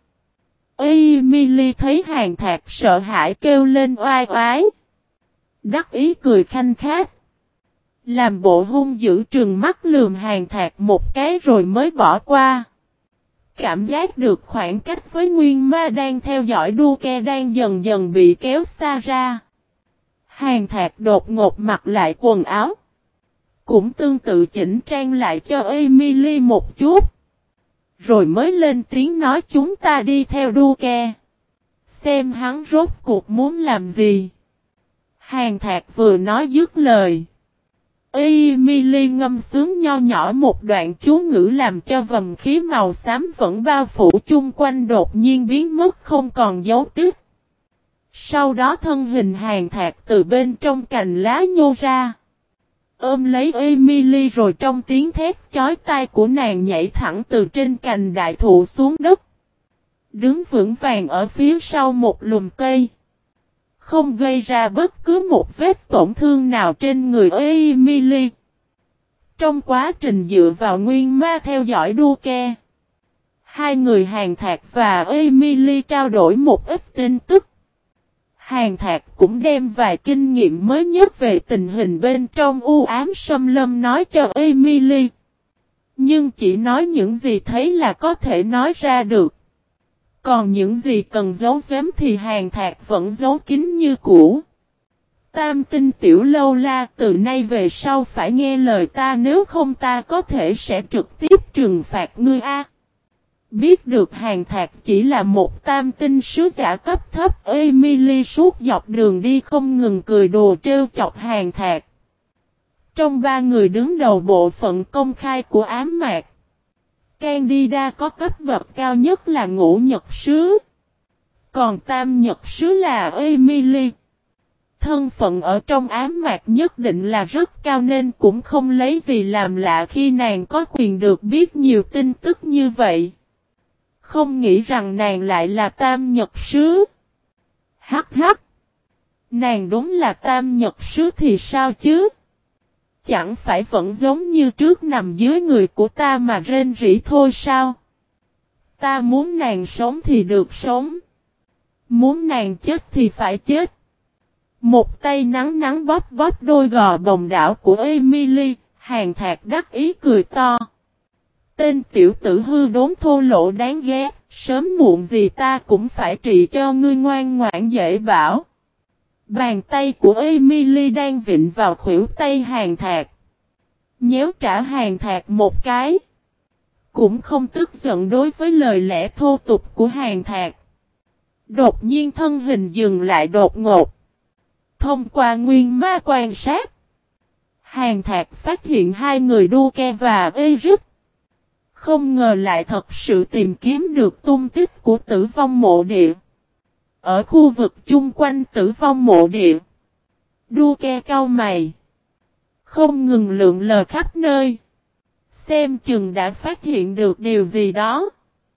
Emily thấy Hàn Thạc sợ hãi kêu lên oai oái. Đắc ý cười khanh khách. Làm bộ hung dữ trừng mắt lườm Hàn Thạc một cái rồi mới bỏ qua. Cảm giác được khoảng cách với Nguyên Ma đang theo dõi Duke đang dần dần bị kéo xa ra. Hàn Thạc đột ngột mặc lại quần áo. Cũng tương tự chỉnh trang lại cho Emily một chút. Rồi mới lên tiếng nói chúng ta đi theo Duke. Xem hắn rốt cuộc muốn làm gì. Hàn Thạc vừa nói dứt lời. Emily ngâm sướng nho nhỏ một đoạn chú ngữ làm cho vầng khí màu xám vẫn bao phủ chung quanh đột nhiên biến mất không còn dấu tích. Sau đó thân hình Hàn Thạc từ bên trong cành lá nhô ra. Ôm lấy Emily rồi trong tiếng thét chói tai của nàng nhảy thẳng từ trên cành đại thụ xuống đất. Đứng vững vàng ở phía sau một lùm cây. Không gây ra bất cứ một vết tổn thương nào trên người Emily. Trong quá trình dựa vào Nguyên Ma theo dõi Duke, hai người Hàn Thạc và Emily trao đổi một ít tin tức. Hàn Thạc cũng đem vài kinh nghiệm mới nhất về tình hình bên trong u ám xâm lâm nói cho Emily. Nhưng chỉ nói những gì thấy là có thể nói ra được. Còn những gì cần giấu giếm thì Hàn Thạc vẫn giấu kín như cũ. Tam tinh tiểu lâu la từ nay về sau phải nghe lời ta nếu không ta có thể sẽ trực tiếp trừng phạt ngươi a. Biết được Hàn Thạc chỉ là một tam tinh sứ giả cấp thấp Emily suốt dọc đường đi không ngừng cười đùa trêu chọc Hàn Thạc. Trong ba người đứng đầu bộ phận công khai của ám mạc, Candida có cấp bậc cao nhất là ngũ nhật sứ. Còn tam nhật sứ là Emily. Thân phận ở trong ám mạc nhất định là rất cao nên cũng không lấy gì làm lạ khi nàng có quyền được biết nhiều tin tức như vậy. Không nghĩ rằng nàng lại là tam nhật sứ. Hắc hắc. Nàng đúng là tam nhật sứ thì sao chứ? Chẳng phải vẫn giống như trước nằm dưới người của ta mà rên rỉ thôi sao? Ta muốn nàng sống thì được sống. Muốn nàng chết thì phải chết. Một tay nắng nắng bóp bóp đôi gò bồng đảo của Emily, Hàn Thạc đắc ý cười to. Tên tiểu tử hư đốn thô lỗ đáng ghét, sớm muộn gì ta cũng phải trị cho ngươi ngoan ngoãn dễ bảo. Bàn tay của Emily đang vịn vào khuỷu tay Hàn Thạc. Nhéo trả Hàn Thạc một cái. Cũng không tức giận đối với lời lẽ thô tục của Hàn Thạc. Đột nhiên thân hình dừng lại đột ngột. Thông qua nguyên ma quan sát, Hàn Thạc phát hiện hai người Duke và Eric. Không ngờ lại thật sự tìm kiếm được tung tích của tử vong mộ địa. Ở khu vực chung quanh tử vong mộ địa, Đu ke cau mày. Không ngừng lượn lờ khắp nơi. Xem chừng đã phát hiện được điều gì đó.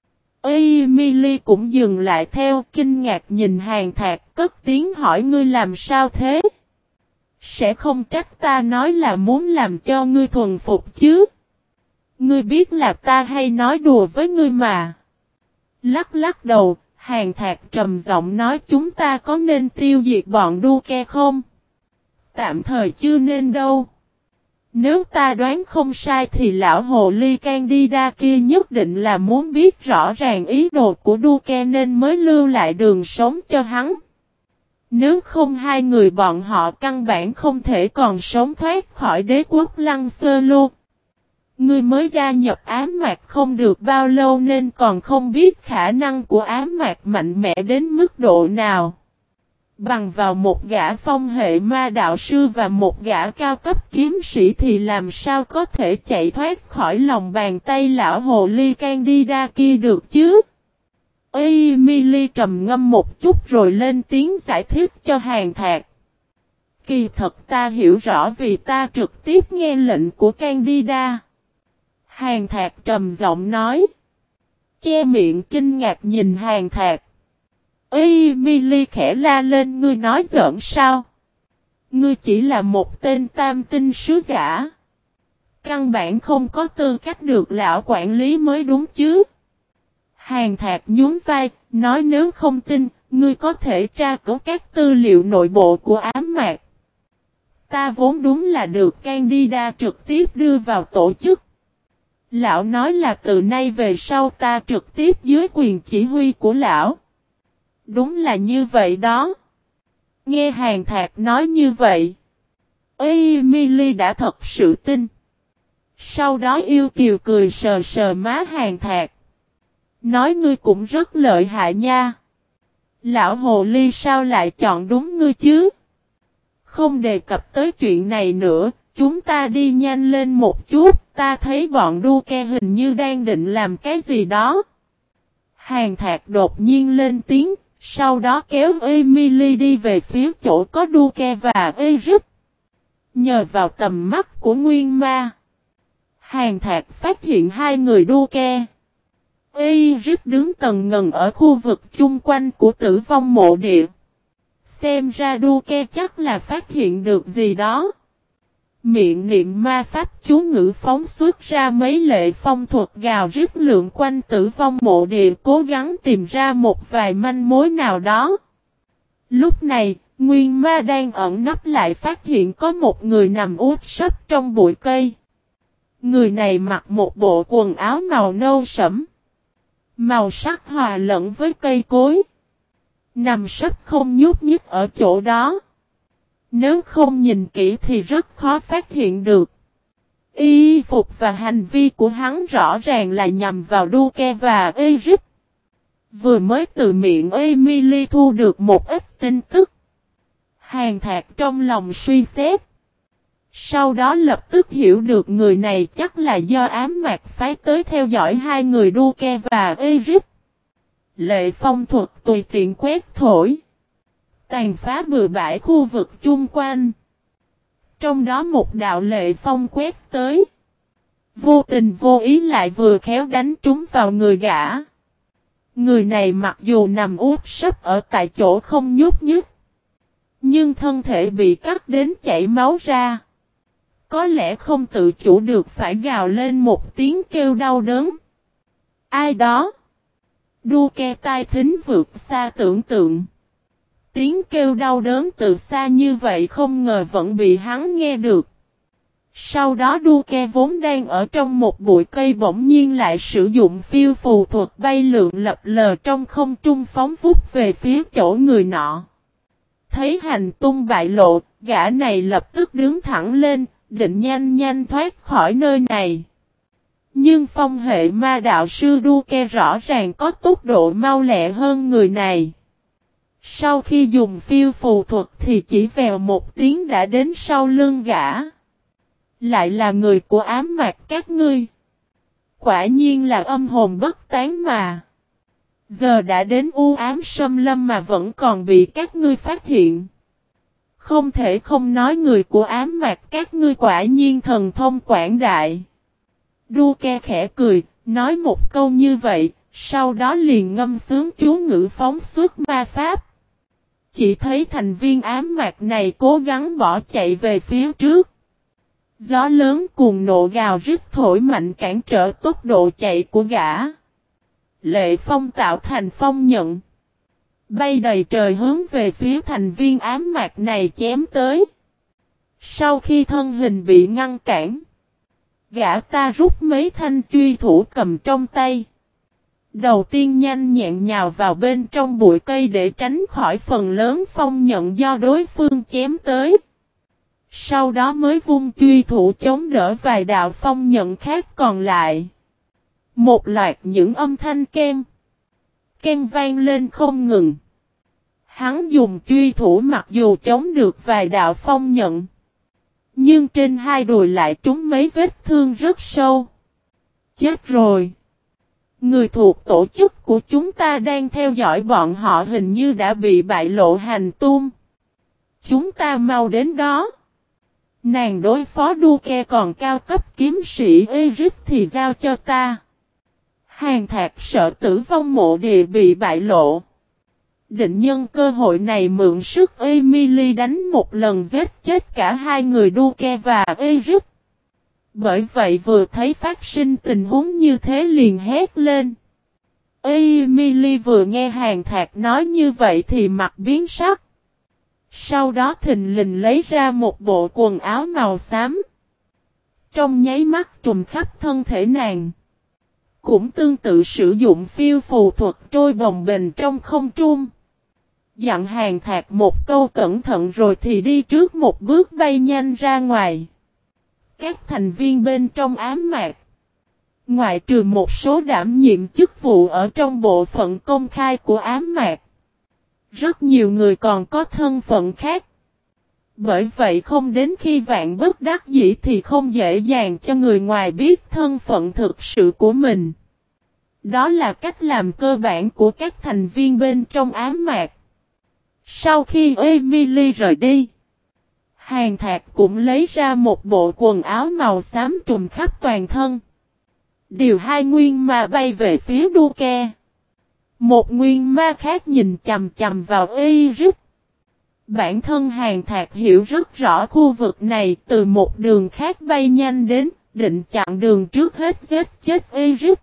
Emily cũng dừng lại theo kinh ngạc nhìn Hàn Thạc cất tiếng hỏi ngươi làm sao thế? Sẽ không trách ta nói là muốn làm cho ngươi thuần phục chứ? Ngươi biết là ta hay nói đùa với ngươi mà. Lắc lắc đầu, Hàn Thạc trầm giọng nói chúng ta có nên tiêu diệt bọn đu ke không? Tạm thời chưa nên đâu. Nếu ta đoán không sai thì lão hồ ly Candida kia nhất định là muốn biết rõ ràng ý đồ của đu ke nên mới lưu lại đường sống cho hắn. Nếu không hai người bọn họ căn bản không thể còn sống thoát khỏi đế quốc Lăng Sơ Lô. Ngươi mới gia nhập ám mạc không được bao lâu nên còn không biết khả năng của ám mạc mạnh mẽ đến mức độ nào. Bằng vào một gã phong hệ ma đạo sư và một gã cao cấp kiếm sĩ thì làm sao có thể chạy thoát khỏi lòng bàn tay lão hồ ly Candida kia được chứ? Emily trầm ngâm một chút rồi lên tiếng giải thích cho Hàn Thạc. Kỳ thật ta hiểu rõ vì ta trực tiếp nghe lệnh của Candida. Hàn Thạc trầm giọng nói. Che miệng kinh ngạc nhìn Hàn Thạc. Emily khẽ la lên ngươi nói giỡn sao? Ngươi chỉ là một tên tam tinh sứ giả. Căn bản không có tư cách được lão quản lý mới đúng chứ. Hàn Thạc nhún vai, nói nếu không tin, ngươi có thể tra cứu các tư liệu nội bộ của ám mạc. Ta vốn đúng là được Candida trực tiếp đưa vào tổ chức. Lão nói là từ nay về sau ta trực tiếp dưới quyền chỉ huy của lão. Đúng là như vậy đó. Nghe Hàn Thạc nói như vậy. Emily đã thật sự tin. Sau đó yêu kiều cười sờ sờ má Hàn Thạc. Nói ngươi cũng rất lợi hại nha. Lão hồ ly sao lại chọn đúng ngươi chứ? Không đề cập tới chuyện này nữa, chúng ta đi nhanh lên một chút, ta thấy bọn đu ke hình như đang định làm cái gì đó. Hàn Thạc đột nhiên lên tiếng, sau đó kéo Emily đi về phía chỗ có đu ke và Eric. Nhờ vào tầm mắt của Nguyên Ma, Hàn Thạc phát hiện hai người đu ke. Eric đứng tần ngần ở khu vực chung quanh của tử vong mộ địa. Xem ra đu ke chắc là phát hiện được gì đó. Miệng niệm ma pháp chú ngữ phóng xuất ra mấy lệ phong thuật gào rít lượn quanh tử vong mộ địa cố gắng tìm ra một vài manh mối nào đó. Lúc này, Nguyên Ma đang ẩn nấp lại phát hiện có một người nằm úp sấp trong bụi cây. Người này mặc một bộ quần áo màu nâu sẫm. Màu sắc hòa lẫn với cây cối. Nằm sấp không nhúc nhích ở chỗ đó. Nếu không nhìn kỹ thì rất khó phát hiện được. Y phục và hành vi của hắn rõ ràng là nhằm vào đu ke và Eric. Vừa mới từ miệng Emily thu được một ít tin tức. Hàn Thạc trong lòng suy xét. Sau đó lập tức hiểu được người này chắc là do ám mạc phái tới theo dõi hai người đu ke và Eric. Lệ phong thuật tùy tiện quét thổi. Tàn phá bừa bãi khu vực chung quanh. Trong đó một đạo lệ phong quét tới. Vô tình vô ý lại vừa khéo đánh trúng vào người gã. Người này mặc dù nằm úp sấp ở tại chỗ không nhúc nhích. Nhưng thân thể bị cắt đến chảy máu ra. Có lẽ không tự chủ được phải gào lên một tiếng kêu đau đớn. Ai đó? Đu ke tai thính vượt xa tưởng tượng. Tiếng kêu đau đớn từ xa như vậy không ngờ vẫn bị hắn nghe được. Sau đó đu ke vốn đang ở trong một bụi cây bỗng nhiên lại sử dụng phiêu phù thuật bay lượn lập lờ trong không trung phóng vút về phía chỗ người nọ. Thấy hành tung bại lộ, gã này lập tức đứng thẳng lên, định nhanh nhanh thoát khỏi nơi này. Nhưng phong hệ ma đạo sư đu ke rõ ràng có tốc độ mau lẹ hơn người này. Sau khi dùng phiêu phù thuật thì chỉ vèo một tiếng đã đến sau lưng gã. Lại là người của ám mạc các ngươi. Quả nhiên là âm hồn bất tán mà. Giờ đã đến u ám xâm lâm mà vẫn còn bị các ngươi phát hiện. Không thể không nói người của ám mạc các ngươi quả nhiên thần thông quảng đại. Duke khẽ cười, nói một câu như vậy, sau đó liền ngâm sướng chú ngữ phóng xuất ma pháp. Chỉ thấy thành viên ám mạc này cố gắng bỏ chạy về phía trước. Gió lớn cuồng nộ gào rít thổi mạnh cản trở tốc độ chạy của gã. Lệ phong tạo thành phong nhận. Bay đầy trời hướng về phía thành viên ám mạc này chém tới. Sau khi thân hình bị ngăn cản, gã ta rút mấy thanh truy thủ cầm trong tay. Đầu tiên nhanh nhẹn nhào vào bên trong bụi cây để tránh khỏi phần lớn phong nhận do đối phương chém tới. Sau đó mới vung truy thủ chống đỡ vài đạo phong nhận khác còn lại. Một loạt những âm thanh ken vang lên không ngừng. Hắn dùng truy thủ mặc dù chống được vài đạo phong nhận, nhưng trên hai đùi lại trúng mấy vết thương rất sâu. Chết rồi! Người thuộc tổ chức của chúng ta đang theo dõi bọn họ hình như đã bị bại lộ hành tung. Chúng ta mau đến đó. Nàng đối phó Duke còn cao cấp kiếm sĩ Eric thì giao cho ta. Hàng Thạc sợ tử vong mộ địa bị bại lộ. Định nhân cơ hội này mượn sức Emily đánh một lần giết chết cả hai người Duke và Eric. Bởi vậy vừa thấy phát sinh tình huống như thế liền hét lên. Emily vừa nghe Hàng Thạc nói như vậy thì mặt biến sắc. Sau đó thình lình lấy ra một bộ quần áo màu xám. Trong nháy mắt trùm khắp thân thể nàng. Cũng tương tự sử dụng phiêu phù thuật trôi bồng bềnh trong không trung. Dặn Hàng Thạc một câu cẩn thận rồi thì đi trước một bước bay nhanh ra ngoài. Các thành viên bên trong ám mạc, ngoại trừ một số đảm nhiệm chức vụ ở trong bộ phận công khai của ám mạc, rất nhiều người còn có thân phận khác. Bởi vậy không đến khi vạn bất đắc dĩ thì không dễ dàng cho người ngoài biết thân phận thực sự của mình. Đó là cách làm cơ bản của các thành viên bên trong ám mạc. Sau khi Emily rời đi, Hàng Thạc cũng lấy ra một bộ quần áo màu xám trùm khắp toàn thân. Điều hai nguyên ma bay về phía Duke. Một nguyên ma khác nhìn chằm chằm vào Eric. Bản thân Hàng Thạc hiểu rất rõ khu vực này, từ một đường khác bay nhanh đến, định chặn đường trước hết giết chết Eric.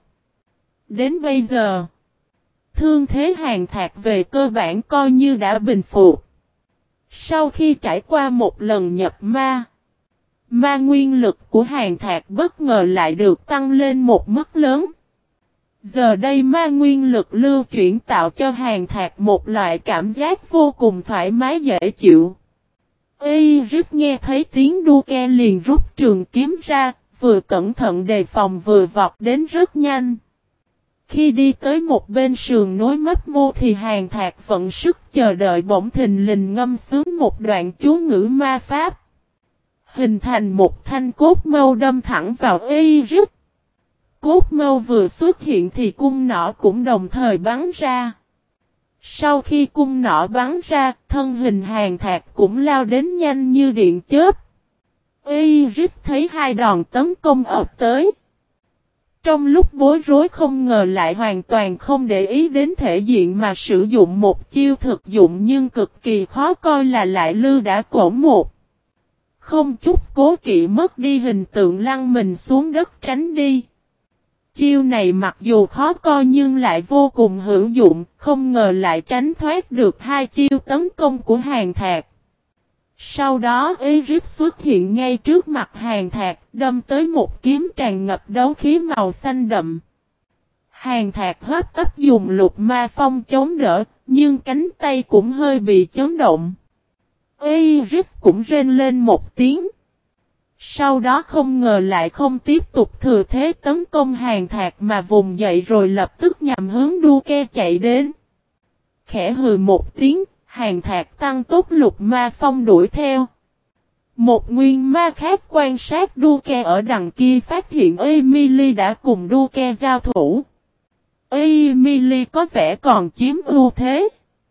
Đến bây giờ, thương thế Hàng Thạc về cơ bản coi như đã bình phục. Sau khi trải qua một lần nhập ma, ma nguyên lực của Hàng Thạc bất ngờ lại được tăng lên một mức lớn. Giờ đây ma nguyên lực lưu chuyển tạo cho Hàng Thạc một loại cảm giác vô cùng thoải mái dễ chịu. Eric nghe thấy tiếng Duke liền rút trường kiếm ra, vừa cẩn thận đề phòng vừa vọt đến rất nhanh. Khi đi tới một bên sườn núi mấp mô thì Hàng Thạc vận sức chờ đợi bỗng thình lình ngâm sướng một đoạn chú ngữ ma pháp. Hình thành một thanh cốt mâu đâm thẳng vào Eric. Cốt mâu vừa xuất hiện thì cung nỏ cũng đồng thời bắn ra. Sau khi cung nỏ bắn ra, thân hình Hàng Thạc cũng lao đến nhanh như điện chớp. Eric thấy hai đòn tấn công ập tới. Trong lúc bối rối không ngờ lại hoàn toàn không để ý đến thể diện mà sử dụng một chiêu thực dụng nhưng cực kỳ khó coi là lại lư đã cổ một. Không chút cố kỵ mất đi hình tượng lăn mình xuống đất tránh đi. Chiêu này mặc dù khó coi nhưng lại vô cùng hữu dụng, không ngờ lại tránh thoát được hai chiêu tấn công của Hàng Thạc. Sau đó Eric xuất hiện ngay trước mặt Hàng Thạc, đâm tới một kiếm tràn ngập đấu khí màu xanh đậm. Hàng Thạc hấp tấp dùng lục ma phong chống đỡ, nhưng cánh tay cũng hơi bị chấn động. Eric cũng rên lên một tiếng. Sau đó không ngờ lại không tiếp tục thừa thế tấn công Hàng Thạc mà vùng dậy rồi lập tức nhằm hướng Duke chạy đến. Khẽ hừ một tiếng, Hàng Thạc tăng tốc lục ma phong đuổi theo. Một nguyên ma khác quan sát Duke ở đằng kia phát hiện Emily đã cùng Duke giao thủ. Emily có vẻ còn chiếm ưu thế.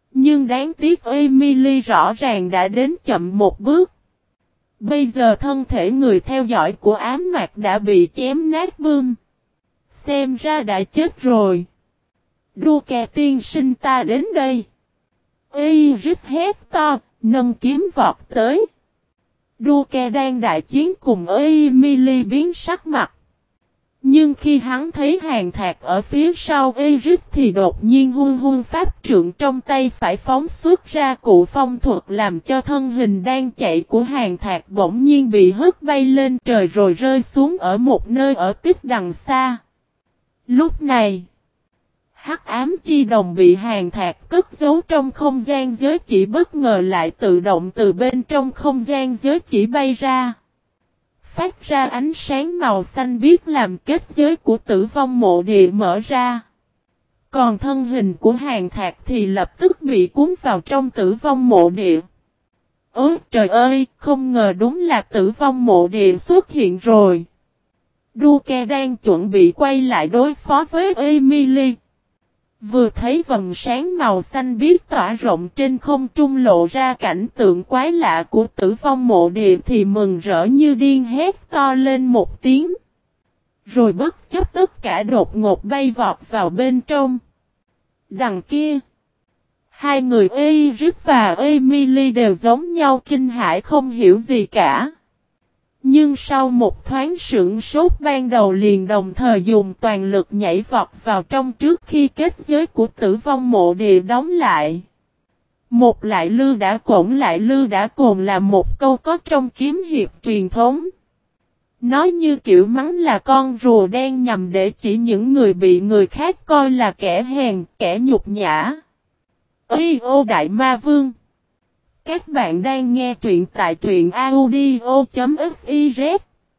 Nhưng đáng tiếc Emily rõ ràng đã đến chậm một bước. Bây giờ thân thể người theo dõi của ám mạc đã bị chém nát bươm. Xem ra đã chết rồi. Duke tiên sinh ta đến đây. Iric hét to, nâng kiếm vọt tới. Duke đang đại chiến cùng Emily biến sắc mặt. Nhưng khi hắn thấy Hàn Thạc ở phía sau Iric thì đột nhiên hun pháp trượng trong tay phải phóng xuất ra cụ phong thuật làm cho thân hình đang chạy của Hàn Thạc bỗng nhiên bị hất bay lên trời rồi rơi xuống ở một nơi ở tích đằng xa. Lúc này, hắc ám chi đồng bị Hàn Thạc cất giấu trong không gian giới chỉ bất ngờ lại tự động từ bên trong không gian giới chỉ bay ra. Phát ra ánh sáng màu xanh biếc làm kết giới của tử vong mộ địa mở ra. Còn thân hình của Hàn Thạc thì lập tức bị cuốn vào trong tử vong mộ địa. Ôi trời ơi, không ngờ đúng là tử vong mộ địa xuất hiện rồi. Duke đang chuẩn bị quay lại đối phó với Emily. Vừa thấy vầng sáng màu xanh biếc tỏa rộng trên không trung lộ ra cảnh tượng quái lạ của tử vong mộ địa thì mừng rỡ như điên hét to lên một tiếng. Rồi bất chấp tất cả đột ngột bay vọt vào bên trong. Đằng kia, hai người Iric và Emily đều giống nhau kinh hãi không hiểu gì cả. Nhưng sau một thoáng sửng sốt ban đầu liền đồng thời dùng toàn lực nhảy vọt vào trong trước khi kết giới của tử vong mộ địa đóng lại. Một lại lư đã cồn là một câu có trong kiếm hiệp truyền thống. Nói như kiểu mắng là con rùa đen nhằm để chỉ những người bị người khác coi là kẻ hèn, kẻ nhục nhã. Ô Đại Ma Vương. Các bạn đang nghe truyện tại truyện audio.fiz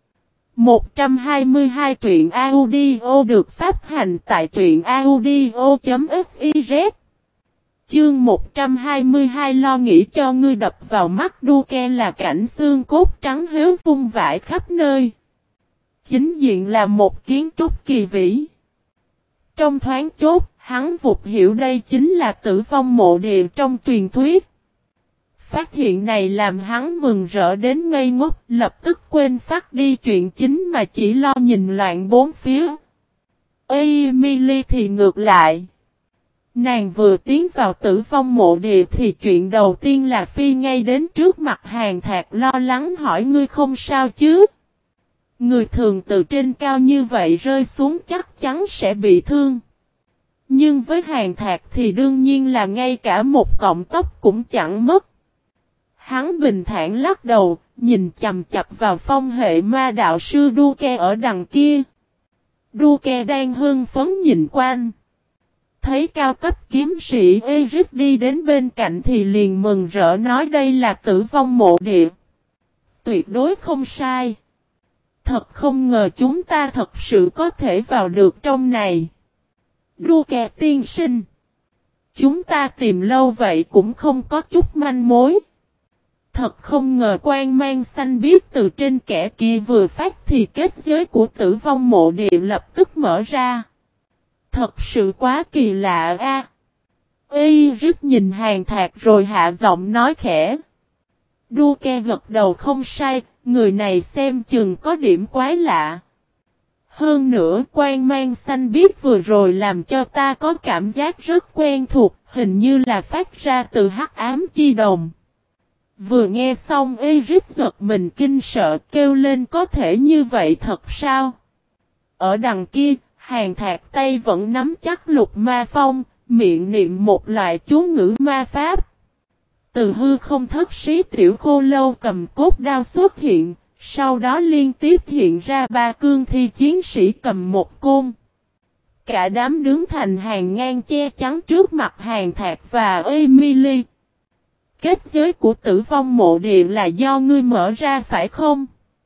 122 truyện audio được phát hành tại truyện audio.fiz. Chương 122 lo nghĩ cho ngươi đập vào mắt Duke là cảnh xương cốt trắng héo vung vãi khắp nơi. Chính diện là một kiến trúc kỳ vĩ. Trong thoáng chốt, hắn vụt hiểu đây chính là tử vong mộ địa trong truyền thuyết. Phát hiện này làm hắn mừng rỡ đến ngây ngốc, lập tức quên phát đi chuyện chính mà chỉ lo nhìn loạn bốn phía. Emily thì ngược lại. Nàng vừa tiến vào tử vong mộ địa thì chuyện đầu tiên là phi ngay đến trước mặt Hàn Thạc lo lắng hỏi ngươi không sao chứ. Người thường từ trên cao như vậy rơi xuống chắc chắn sẽ bị thương. Nhưng với Hàn Thạc thì đương nhiên là ngay cả một cọng tóc cũng chẳng mất. Hắn bình thản lắc đầu, nhìn chằm chằm vào phong hệ ma đạo sư Duke ở đằng kia. Duke đang hưng phấn nhìn quanh. Thấy cao cấp kiếm sĩ Iric đi đến bên cạnh thì liền mừng rỡ nói đây là tử vong mộ địa. Tuyệt đối không sai. Thật không ngờ chúng ta thật sự có thể vào được trong này. Duke tiên sinh. Chúng ta tìm lâu vậy cũng không có chút manh mối. Thật không ngờ quang mang xanh biếc từ trên kẻ kia vừa phát thì kết giới của tử vong mộ địa lập tức mở ra. Thật sự quá kỳ lạ a. Iric nhìn Hàn Thạc rồi hạ giọng nói khẽ. Duke gật đầu không sai, người này xem chừng có điểm quái lạ. Hơn nữa quang mang xanh biếc vừa rồi làm cho ta có cảm giác rất quen thuộc, hình như là phát ra từ hắc ám chi đồng. Vừa nghe xong Iric giật mình kinh sợ kêu lên có thể như vậy thật sao? Ở đằng kia, Hàn Thạc tay vẫn nắm chắc lục ma phong, miệng niệm một loại chú ngữ ma pháp. Từ hư không thất sĩ tiểu khô lâu cầm cốt đao xuất hiện, sau đó liên tiếp hiện ra ba cương thi chiến sĩ cầm một côn. Cả đám đứng thành hàng ngang che chắn trước mặt Hàn Thạc và Emily. Kết giới của tử vong mộ địa là do ngươi mở ra phải không?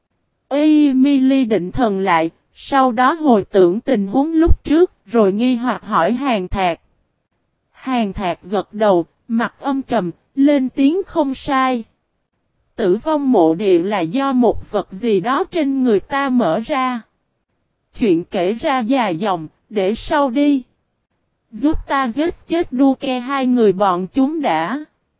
Emily định thần lại, sau đó hồi tưởng tình huống lúc trước, rồi nghi hoặc hỏi Hàn Thạc. Hàn Thạc gật đầu, mặt âm trầm, lên tiếng không sai. Tử vong mộ địa là do một vật gì đó trên người ta mở ra. Chuyện kể ra dài dòng, để sau đi. Giúp ta giết chết Duke hai người bọn chúng đã.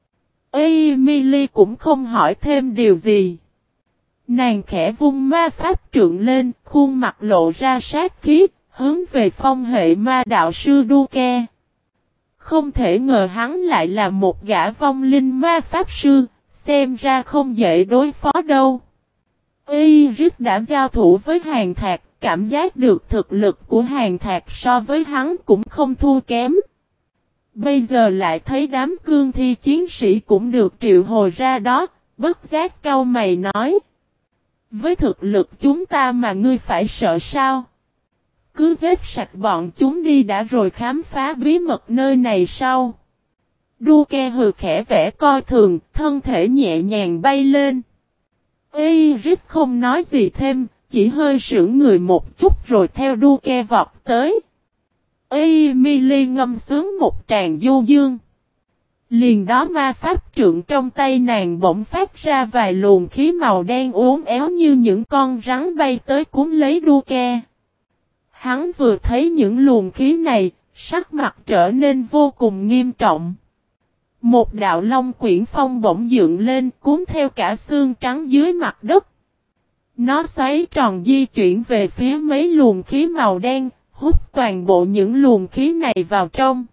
Emily cũng không hỏi thêm điều gì. Nàng khẽ vung ma pháp trượng lên, khuôn mặt lộ ra sát khí, hướng về phong hệ ma đạo sư Duke. Không thể ngờ hắn lại là một gã vong linh ma pháp sư, xem ra không dễ đối phó đâu. Iris đã giao thủ với Hàn Thạc, cảm giác được thực lực của Hàn Thạc so với hắn cũng không thua kém. Bây giờ lại thấy đám cương thi chiến sĩ cũng được triệu hồi ra đó, bất giác cau mày nói. Với thực lực chúng ta mà ngươi phải sợ sao? Cứ giết sạch bọn chúng đi đã rồi khám phá bí mật nơi này sau. Duke hừ khẽ vẻ coi thường, thân thể nhẹ nhàng bay lên. Iris không nói gì thêm, chỉ hơi sững người một chút rồi theo Duke vọt tới. Emily ngâm sướng một tràng du dương. Liền đó ma pháp trượng trong tay nàng bỗng phát ra vài luồng khí màu đen uốn éo như những con rắn bay tới cuốn lấy Duke. Hắn vừa thấy những luồng khí này, sắc mặt trở nên vô cùng nghiêm trọng. Một đạo long quyển phong bỗng dựng lên cuốn theo cả xương trắng dưới mặt đất. Nó xoáy tròn di chuyển về phía mấy luồng khí màu đen, hút toàn bộ những luồng khí này vào trong.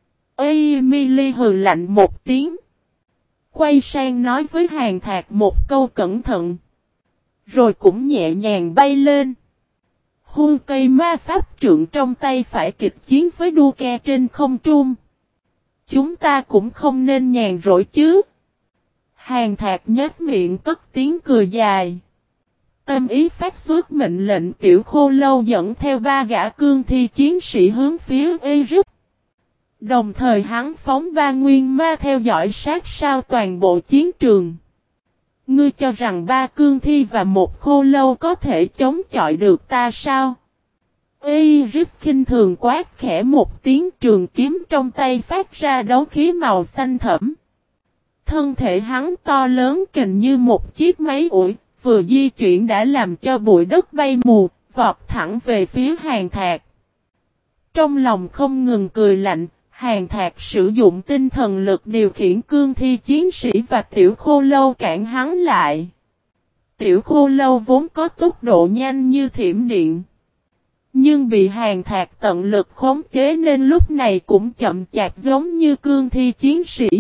Emily hừ lạnh một tiếng. Quay sang nói với Hàn Thạc một câu cẩn thận. Rồi cũng nhẹ nhàng bay lên. Hung cây ma pháp trượng trong tay phải kịch chiến với Duke trên không trung. Chúng ta cũng không nên nhàn rỗi chứ. Hàn Thạc nhếch miệng cất tiếng cười dài. Tâm ý phát xuất mệnh lệnh tiểu khô lâu dẫn theo 3 gã cương thi chiến sĩ hướng phía Iris. Đồng thời hắn phóng 3 nguyên ma theo dõi sát sao toàn bộ chiến trường. Ngươi cho rằng 3 cương thi và 1 khô lâu có thể chống chọi được ta sao? Iris khinh thường quát khẽ một tiếng, trường kiếm trong tay phát ra đấu khí màu xanh thẫm. Thân thể hắn to lớn kình như một chiếc máy ủi, vừa di chuyển đã làm cho bụi đất bay mù, vọt thẳng về phía Hàn Thạc. Trong lòng không ngừng cười lạnh, Hàn Thạc sử dụng tinh thần lực điều khiển cương thi chiến sĩ và tiểu khô lâu cản hắn lại. Tiểu khô lâu vốn có tốc độ nhanh như thiểm điện, nhưng bị Hàn Thạc tận lực khống chế nên lúc này cũng chậm chạp giống như cương thi chiến sĩ.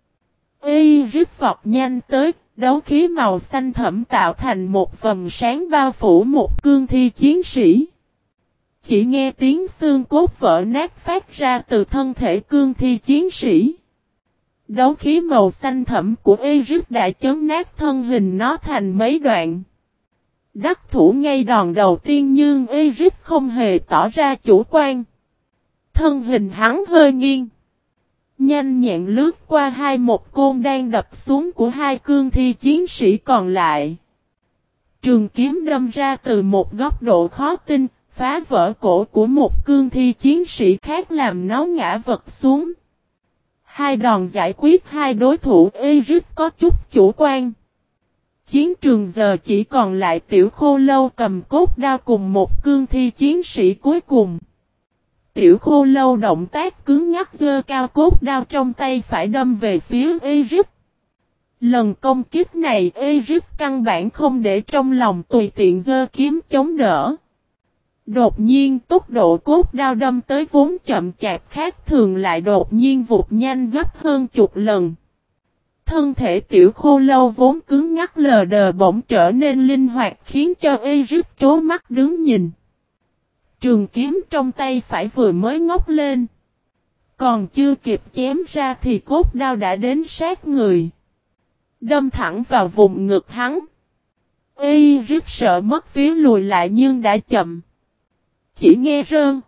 Iris vọt nhanh tới, đấu khí màu xanh thẫm tạo thành một vầng sáng bao phủ một cương thi chiến sĩ. Chỉ nghe tiếng xương cốt vỡ nát phát ra từ thân thể cương thi chiến sĩ. Đấu khí màu xanh thẫm của Iris đã chấn nát thân hình nó thành mấy đoạn. Đắc thủ ngay đòn đầu tiên nhưng Iris không hề tỏ ra chủ quan. Thân hình hắn hơi nghiêng. Nhanh nhẹn lướt qua một côn đang đập xuống của 2 cương thi chiến sĩ còn lại. Trường kiếm đâm ra từ một góc độ khó tin, phá vỡ cổ của một cương thi chiến sĩ khác làm nó ngã vật xuống. 2 đòn giải quyết 2 đối thủ, Iris có chút chủ quan. Chiến trường giờ chỉ còn lại tiểu khô lâu cầm cốt đao cùng một cương thi chiến sĩ cuối cùng. Tiểu khô lâu động tác cứng ngắc giơ cao cốt đao trong tay phải đâm về phía Iris. Lần công kích này Iris căn bản không để trong lòng, tùy tiện giơ kiếm chống đỡ. Đột nhiên tốc độ cốt đao đâm tới vốn chậm chạp khác thường lại đột nhiên vụt nhanh gấp hơn chục lần. Thân thể tiểu khô lâu vốn cứng ngắc lờ đờ bỗng trở nên linh hoạt khiến cho Iris trố mắt đứng nhìn. Trường kiếm trong tay phải vừa mới ngóc lên. Còn chưa kịp chém ra thì cốt đao đã đến sát người. Đâm thẳng vào vùng ngực hắn. Iris sợ mất phía lùi lại nhưng đã chậm. Chỉ nghe rơn.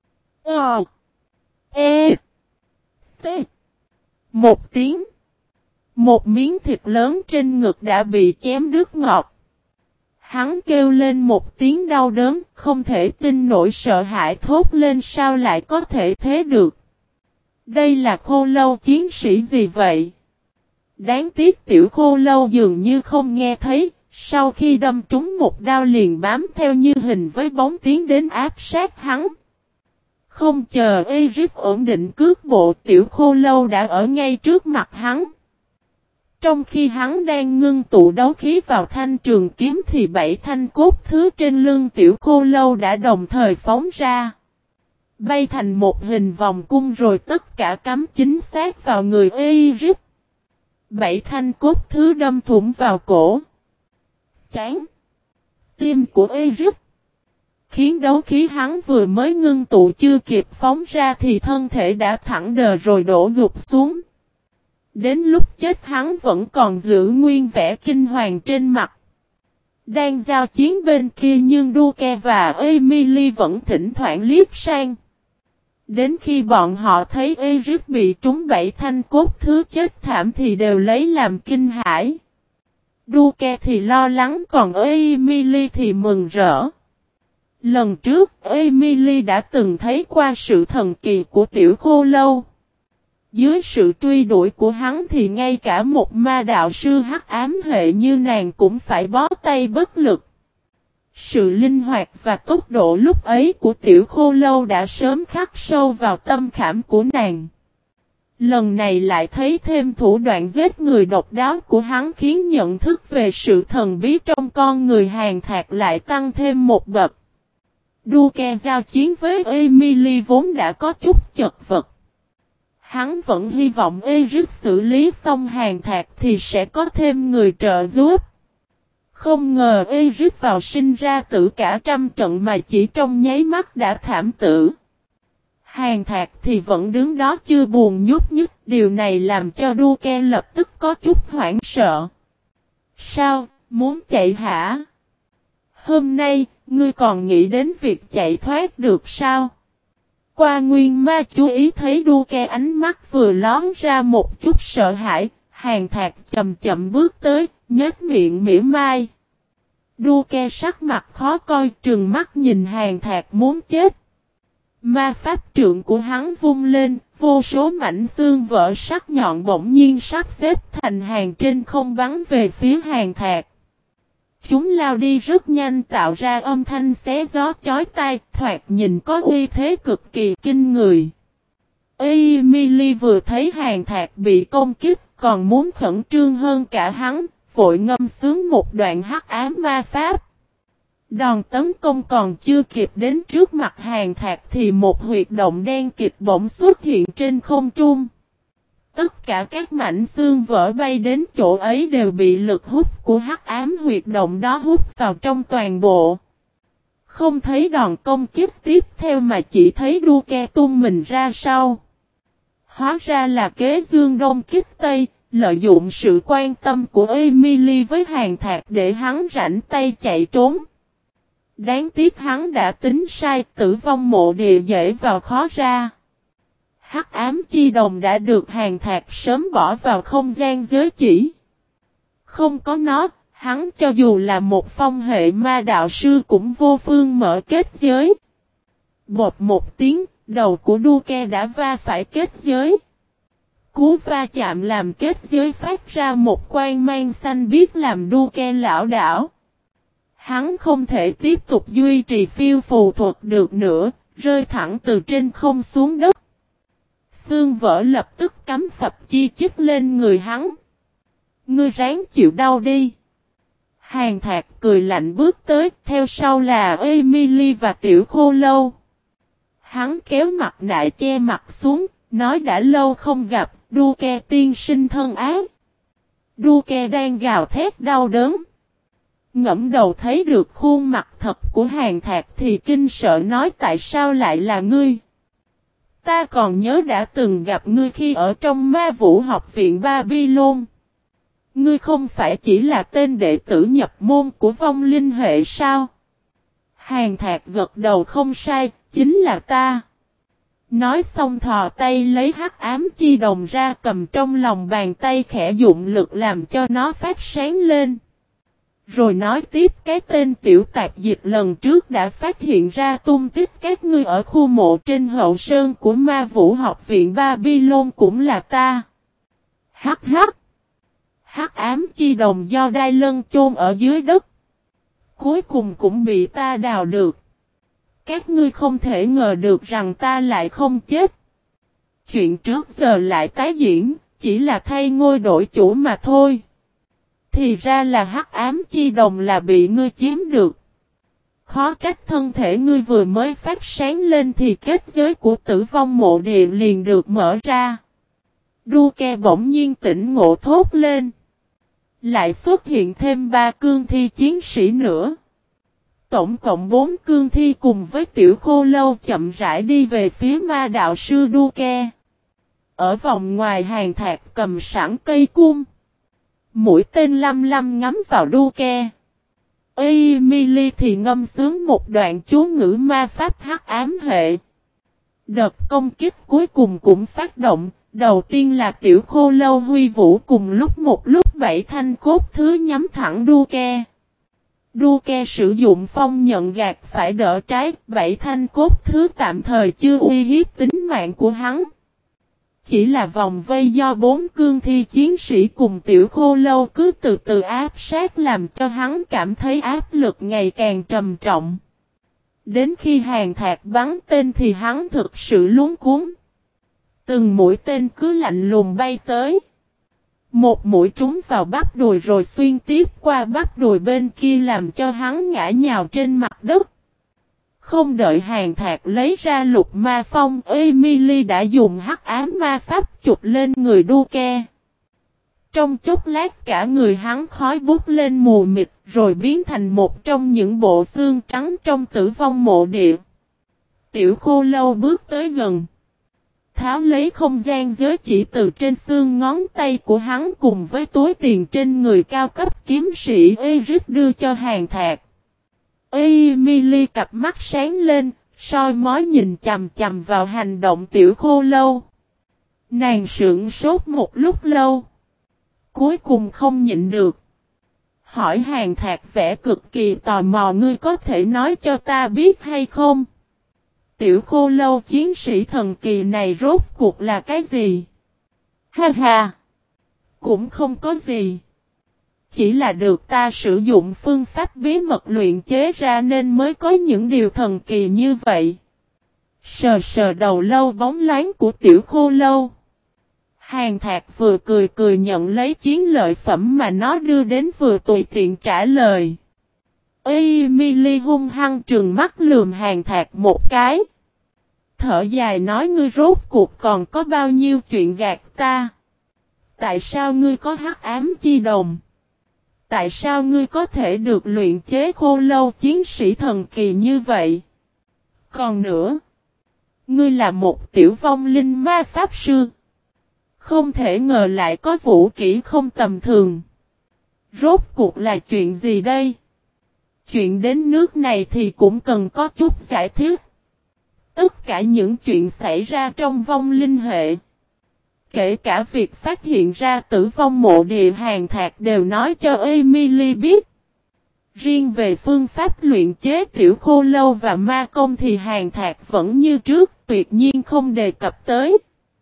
T. Một tiếng. Một miếng thịt lớn trên ngực đã bị chém đứt ngọt. Hắn kêu lên một tiếng đau đớn, không thể tin nổi, sợ hãi thốt lên sao lại có thể thế được. Đây là khô lâu chiến sĩ gì vậy? Đáng tiếc tiểu khô lâu dường như không nghe thấy, sau khi đâm trúng một đao liền bám theo như hình với bóng tiến đến áp sát hắn. Không chờ Eric ổn định cước bộ, Tiểu Khô Lâu đã ở ngay trước mặt hắn. Trong khi hắn đang ngưng tụ đấu khí vào thanh trường kiếm thì 7 thanh cốt thứ trên lưng Tiểu Khô Lâu đã đồng thời phóng ra. Bay thành một hình vòng cung rồi tất cả cắm chính xác vào người Eric. 7 thanh cốt thứ đâm thủng vào cổ, trán, tim của Eric. Khiến đấu khí hắn vừa mới ngưng tụ chưa kịp phóng ra thì thân thể đã thẳng đờ rồi đổ gục xuống. Đến lúc chết hắn vẫn còn giữ nguyên vẻ kinh hoàng trên mặt. Đang giao chiến bên kia nhưng Duke và Emily vẫn thỉnh thoảng liếc sang. Đến khi bọn họ thấy Eric bị trúng 7 thanh cốt thứ chết thảm thì đều lấy làm kinh hãi. Duke thì lo lắng còn Emily thì mừng rỡ. Lần trước Emily đã từng thấy qua sự thần kỳ của Tiểu Khô Lâu. Dưới sự truy đuổi của hắn thì ngay cả một ma đạo sư hắc ám hệ như nàng cũng phải bó tay bất lực. Sự linh hoạt và tốc độ lúc ấy của Tiểu Khô Lâu đã sớm khắc sâu vào tâm khảm của nàng. Lần này lại thấy thêm thủ đoạn giết người độc đáo của hắn khiến nhận thức về sự thần bí trong con người Hàn Thạc lại tăng thêm một bậc. Duke giao chiến với Emily vốn đã có chút chật vật. Hắn vẫn hy vọng Eric xử lý xong Hàn Thạc thì sẽ có thêm người trợ giúp. Không ngờ Eric vào sinh ra tử cả trăm trận mà chỉ trong nháy mắt đã thảm tử. Hàn Thạc thì vẫn đứng đó chưa buồn nhúc nhích, điều này làm cho Duke lập tức có chút hoảng sợ. Sao, muốn chạy hả? Hôm nay, ngươi còn nghĩ đến việc chạy thoát được sao? Qua Nguyên Ma chú ý thấy Duke ánh mắt vừa lón ra một chút sợ hãi, Hàn Thạc chậm chậm bước tới, nhếch miệng mỉa mai. Duke sắc mặt khó coi trừng mắt nhìn Hàn Thạc muốn chết. Ma pháp trượng của hắn vung lên, vô số mảnh xương vỡ sắc nhọn bỗng nhiên sắp xếp thành hàng trên không bắn về phía Hàn Thạc. Chúng lao đi rất nhanh tạo ra âm thanh xé gió chói tai, thoạt nhìn có uy thế cực kỳ kinh người. Emily vừa thấy Hàn Thạc bị công kích, còn muốn khẩn trương hơn cả hắn, vội ngâm sướng một đoạn hắc ám ma pháp. Đòn tấn công còn chưa kịp đến trước mặt Hàn Thạc thì một huyệt động đen kịt bỗng xuất hiện trên không trung. Tất cả các mảnh xương vỡ bay đến chỗ ấy đều bị lực hút của hắc ám huyệt động đó hút vào trong toàn bộ. Không thấy đòn công kích tiếp theo mà chỉ thấy Duke tung mình ra sau. Hóa ra là kế dương đông kích tây, lợi dụng sự quan tâm của Emily với Hàn Thạc để hắn rảnh tay chạy trốn. Đáng tiếc hắn đã tính sai, tử vong mộ địa dễ vào khó ra. Hắc ám chi đồng đã được Hàn Thạc sớm bỏ vào không gian giới chỉ. Không có nó, hắn cho dù là một phong hệ ma đạo sư cũng vô phương mở kết giới. Bột một tiếng, đầu của Duke đã va phải kết giới. Cú va chạm làm kết giới phát ra một quang mang xanh biếc làm Duke lảo đảo. Hắn không thể tiếp tục duy trì phiêu phù thuật được nữa, rơi thẳng từ trên không xuống đất. Xương vỡ lập tức cắm phập chi chích lên người hắn. Ngươi ráng chịu đau đi. Hàn Thạc cười lạnh bước tới, theo sau là Emily và Tiểu Khô Lâu. Hắn kéo mặt nạ che mặt xuống, nói đã lâu không gặp, Duke tiên sinh thân ái. Duke đang gào thét đau đớn. Ngẫm đầu thấy được khuôn mặt thật của Hàn Thạc thì kinh sợ nói tại sao lại là ngươi. Ta còn nhớ đã từng gặp ngươi khi ở trong Ma Vũ học viện Babylon. Ngươi không phải chỉ là tên đệ tử nhập môn của vong linh hệ sao? Hàn Thạc gật đầu không sai, chính là ta. Nói xong thò tay lấy hắc ám chi đồng ra cầm trong lòng bàn tay khẽ dụng lực làm cho nó phát sáng lên. Rồi nói tiếp cái tên tiểu tạp dịch lần trước đã phát hiện ra tung tích các ngươi ở khu mộ trên hậu sơn của Ma Vũ học viện Babylon cũng là ta. Hắc hắc. Hắc ám chi đồng do Đai Lân chôn ở dưới đất. Cuối cùng cũng bị ta đào được. Các ngươi không thể ngờ được rằng ta lại không chết. Chuyện trước giờ lại tái diễn, chỉ là thay ngôi đổi chủ mà thôi. Thì ra là hắc ám chi đồng là bị ngươi chiếm được. Khó trách thân thể ngươi vừa mới phát sáng lên thì kết giới của tử vong mộ địa liền được mở ra. Duke bỗng nhiên tỉnh ngộ thốt lên. Lại xuất hiện thêm 3 cương thi chiến sĩ nữa. Tổng cộng 4 cương thi cùng với tiểu khô lâu chậm rãi đi về phía ma đạo sư Duke. Ở vòng ngoài hàng thạc cầm sẵn cây cung. Mũi tên lăm lăm ngắm vào Duke. Emily thì ngâm sướng một đoạn chú ngữ ma pháp hắc ám hệ. Đợt công kích cuối cùng cũng phát động. Đầu tiên là tiểu khô lâu huy vũ cùng một lúc 7 thanh cốt thứ nhắm thẳng Duke. Duke sử dụng phong nhận gạt phải đỡ trái, 7 thanh cốt thứ tạm thời chưa uy hiếp tính mạng của hắn. Chỉ là vòng vây do 4 cương thi chiến sĩ cùng tiểu khô lâu cứ từ từ áp sát làm cho hắn cảm thấy áp lực ngày càng trầm trọng. Đến khi hàng thạc bắn tên thì hắn thực sự luống cuống. Từng mũi tên cứ lạnh lùng bay tới. Một mũi trúng vào bắp đùi rồi xuyên tiếp qua bắp đùi bên kia làm cho hắn ngã nhào trên mặt đất. Không đợi hàng thạc lấy ra lục ma phong, Emily đã dùng hắc ám ma pháp chụp lên người Duke. Trong chốc lát cả người hắn khói bút lên mù mịt rồi biến thành một trong những bộ xương trắng trong tử vong mộ địa. Tiểu khô lâu bước tới gần. Tháo lấy không gian giới chỉ từ trên xương ngón tay của hắn cùng với túi tiền trên người cao cấp kiếm sĩ Eric đưa cho hàng thạc. Emily cặp mắt sáng lên, soi mói nhìn chằm chằm vào hành động tiểu khô lâu. Nàng sững sốt một lúc lâu. Cuối cùng không nhịn được. Hỏi hàng thạc vẻ cực kỳ tò mò, ngươi có thể nói cho ta biết hay không? Tiểu khô lâu chiến sĩ thần kỳ này rốt cuộc là cái gì? Ha ha! Cũng không có gì. Chỉ là được ta sử dụng phương pháp bí mật luyện chế ra nên mới có những điều thần kỳ như vậy. Sờ sờ đầu lâu bóng loáng của tiểu khô lâu. Hàng thạc vừa cười cười nhận lấy chiến lợi phẩm mà nó đưa đến vừa tùy tiện trả lời. Emily hung hăng trừng mắt lườm hàng thạc một cái. Thở dài nói, ngươi rốt cuộc còn có bao nhiêu chuyện gạt ta? Tại sao ngươi có hắc ám chi đồng? Tại sao ngươi có thể được luyện chế khô lâu chiến sĩ thần kỳ như vậy? Còn nữa, ngươi là một tiểu vong linh ma pháp sư. Không thể ngờ lại có vũ kỹ không tầm thường. Rốt cuộc là chuyện gì đây? Chuyện đến nước này thì cũng cần có chút giải thích. Tất cả những chuyện xảy ra trong vong linh hệ, kể cả việc phát hiện ra tử vong mộ địa, hàng thạc đều nói cho Emily biết. Riêng về phương pháp luyện chế tiểu khô lâu và ma công thì hàng thạc vẫn như trước, tuyệt nhiên không đề cập tới.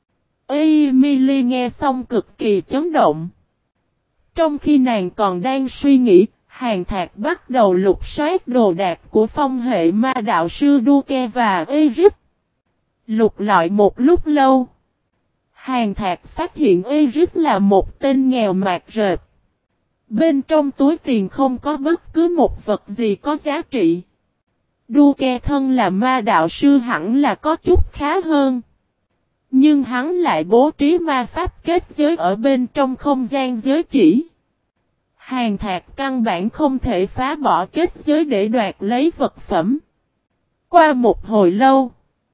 Emily nghe xong cực kỳ chấn động. Trong khi nàng còn đang suy nghĩ, hàng thạc bắt đầu lục soát đồ đạc của phong hệ ma đạo sư Duke và Eric. Lục lọi một lúc lâu, hàng thạc phát hiện Eric là một tên nghèo mạt rệt. Bên trong túi tiền không có bất cứ một vật gì có giá trị. Duke thân là ma đạo sư hẳn là có chút khá hơn. Nhưng hắn lại bố trí ma pháp kết giới ở bên trong không gian giới chỉ. Hàng thạc căn bản không thể phá bỏ kết giới để đoạt lấy vật phẩm. Qua một hồi lâu,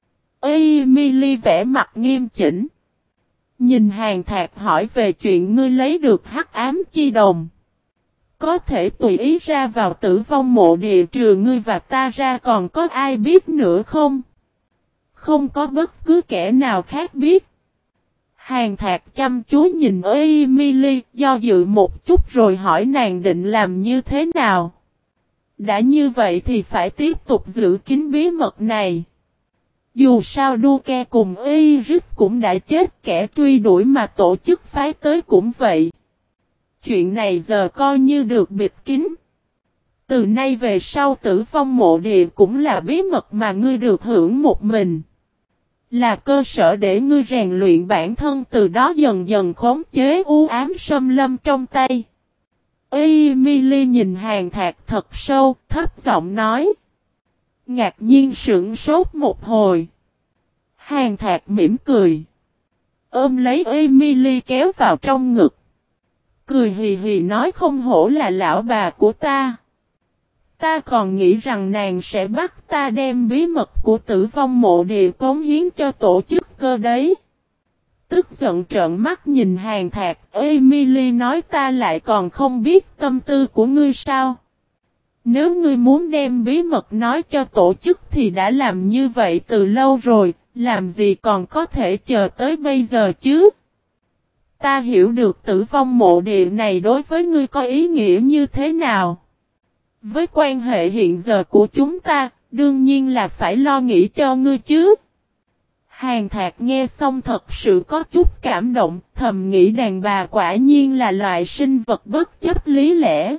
Emily vẽ mặt nghiêm chỉnh. Nhìn hàng thạc hỏi về chuyện ngươi lấy được hắc ám chi đồng. Có thể tùy ý ra vào tử vong mộ địa trừ ngươi và ta ra còn có ai biết nữa không? Không có bất cứ kẻ nào khác biết. Hàng thạc chăm chú nhìn Emily, do dự một chút rồi hỏi nàng định làm như thế nào. Đã như vậy thì phải tiếp tục giữ kín bí mật này. Dù sao Duke cùng Eric cũng đã chết, kẻ truy đuổi mà tổ chức phái tới cũng vậy. Chuyện này giờ coi như được bịt kín. Từ nay về sau Tử Vong Mộ Địa cũng là bí mật mà ngươi được hưởng một mình. Là cơ sở để ngươi rèn luyện bản thân, từ đó dần dần khống chế u ám xâm lâm trong tay. Emily nhìn Hàn Thạc thật sâu, thấp giọng nói. Ngạc nhiên sững sốt một hồi. Hàn Thạc mỉm cười. Ôm lấy Emily kéo vào trong ngực. Cười hì hì nói, không hổ là lão bà của ta. Ta còn nghĩ rằng nàng sẽ bắt ta đem bí mật của Tử Vong Mộ Địa cống hiến cho tổ chức cơ đấy. Tức giận trợn mắt nhìn Hàn Thạc, Emily nói, ta lại còn không biết tâm tư của ngươi sao? Nếu ngươi muốn đem bí mật nói cho tổ chức thì đã làm như vậy từ lâu rồi, làm gì còn có thể chờ tới bây giờ chứ? Ta hiểu được Tử Vong Mộ Địa này đối với ngươi có ý nghĩa như thế nào. Với quan hệ hiện giờ của chúng ta, đương nhiên là phải lo nghĩ cho ngươi chứ. Hàn Thạc nghe xong thật sự có chút cảm động, thầm nghĩ đàn bà quả nhiên là loại sinh vật bất chấp lý lẽ.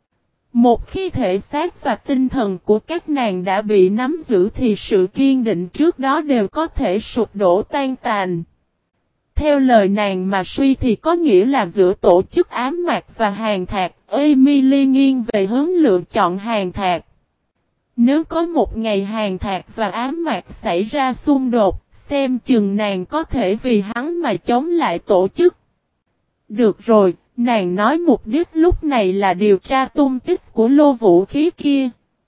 Một khi thể xác và tinh thần của các nàng đã bị nắm giữ thì sự kiên định trước đó đều có thể sụp đổ tan tàn. Theo lời nàng mà suy thì có nghĩa là giữa tổ chức ám mạc và Hàn Thạc, Emily nghiêng về hướng lựa chọn Hàn Thạc. Nếu có một ngày Hàn Thạc và ám mạc xảy ra xung đột, xem chừng nàng có thể vì hắn mà chống lại tổ chức. Được rồi, nàng nói mục đích lúc này là điều tra tung tích của lô vũ khí kia.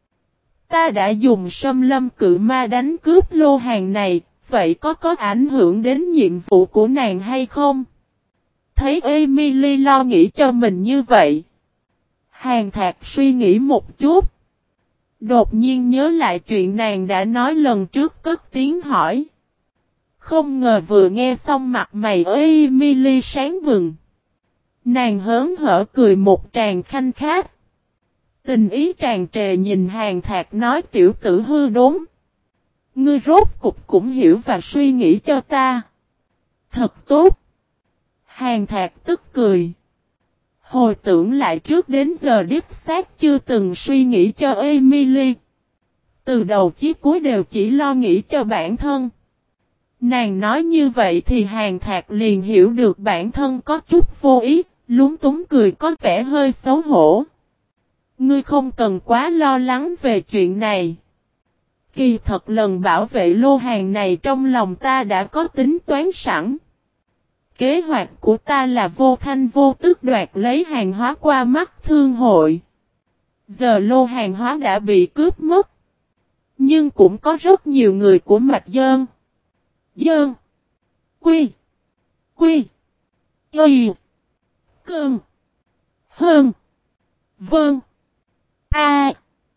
Ta đã dùng Sâm Lâm Cự Ma đánh cướp lô hàng này, vậy có ảnh hưởng đến nhiệm vụ của nàng hay không? Thấy Emily lo nghĩ cho mình như vậy. Hàn Thạc suy nghĩ một chút. Đột nhiên nhớ lại chuyện nàng đã nói lần trước, cất tiếng hỏi. Không ngờ vừa nghe xong mặt mày Emily sáng bừng. Nàng hớn hở cười một tràng khanh khát. Tình ý tràn trề nhìn Hàn Thạc nói, tiểu tử hư đốn. Ngươi rốt cục cũng hiểu và suy nghĩ cho ta. Thật tốt. Hàn Thạc tức cười. Hồi tưởng lại trước đến giờ đích xác chưa từng suy nghĩ cho Emily. Từ đầu chí cuối đều chỉ lo nghĩ cho bản thân. Nàng nói như vậy thì Hàn Thạc liền hiểu được bản thân có chút vô ý, lúng túng cười có vẻ hơi xấu hổ. Ngươi không cần quá lo lắng về chuyện này. Kỳ thật lần bảo vệ lô hàng này trong lòng ta đã có tính toán sẵn. Kế hoạch của ta là vô thanh vô tức đoạt lấy hàng hóa qua mắt thương hội. Giờ lô hàng hóa đã bị cướp mất. Nhưng cũng có rất nhiều người của Mạch Dơn. Dơn. Quy. Quy. Y. Cơn. Hơn. Vâng. A.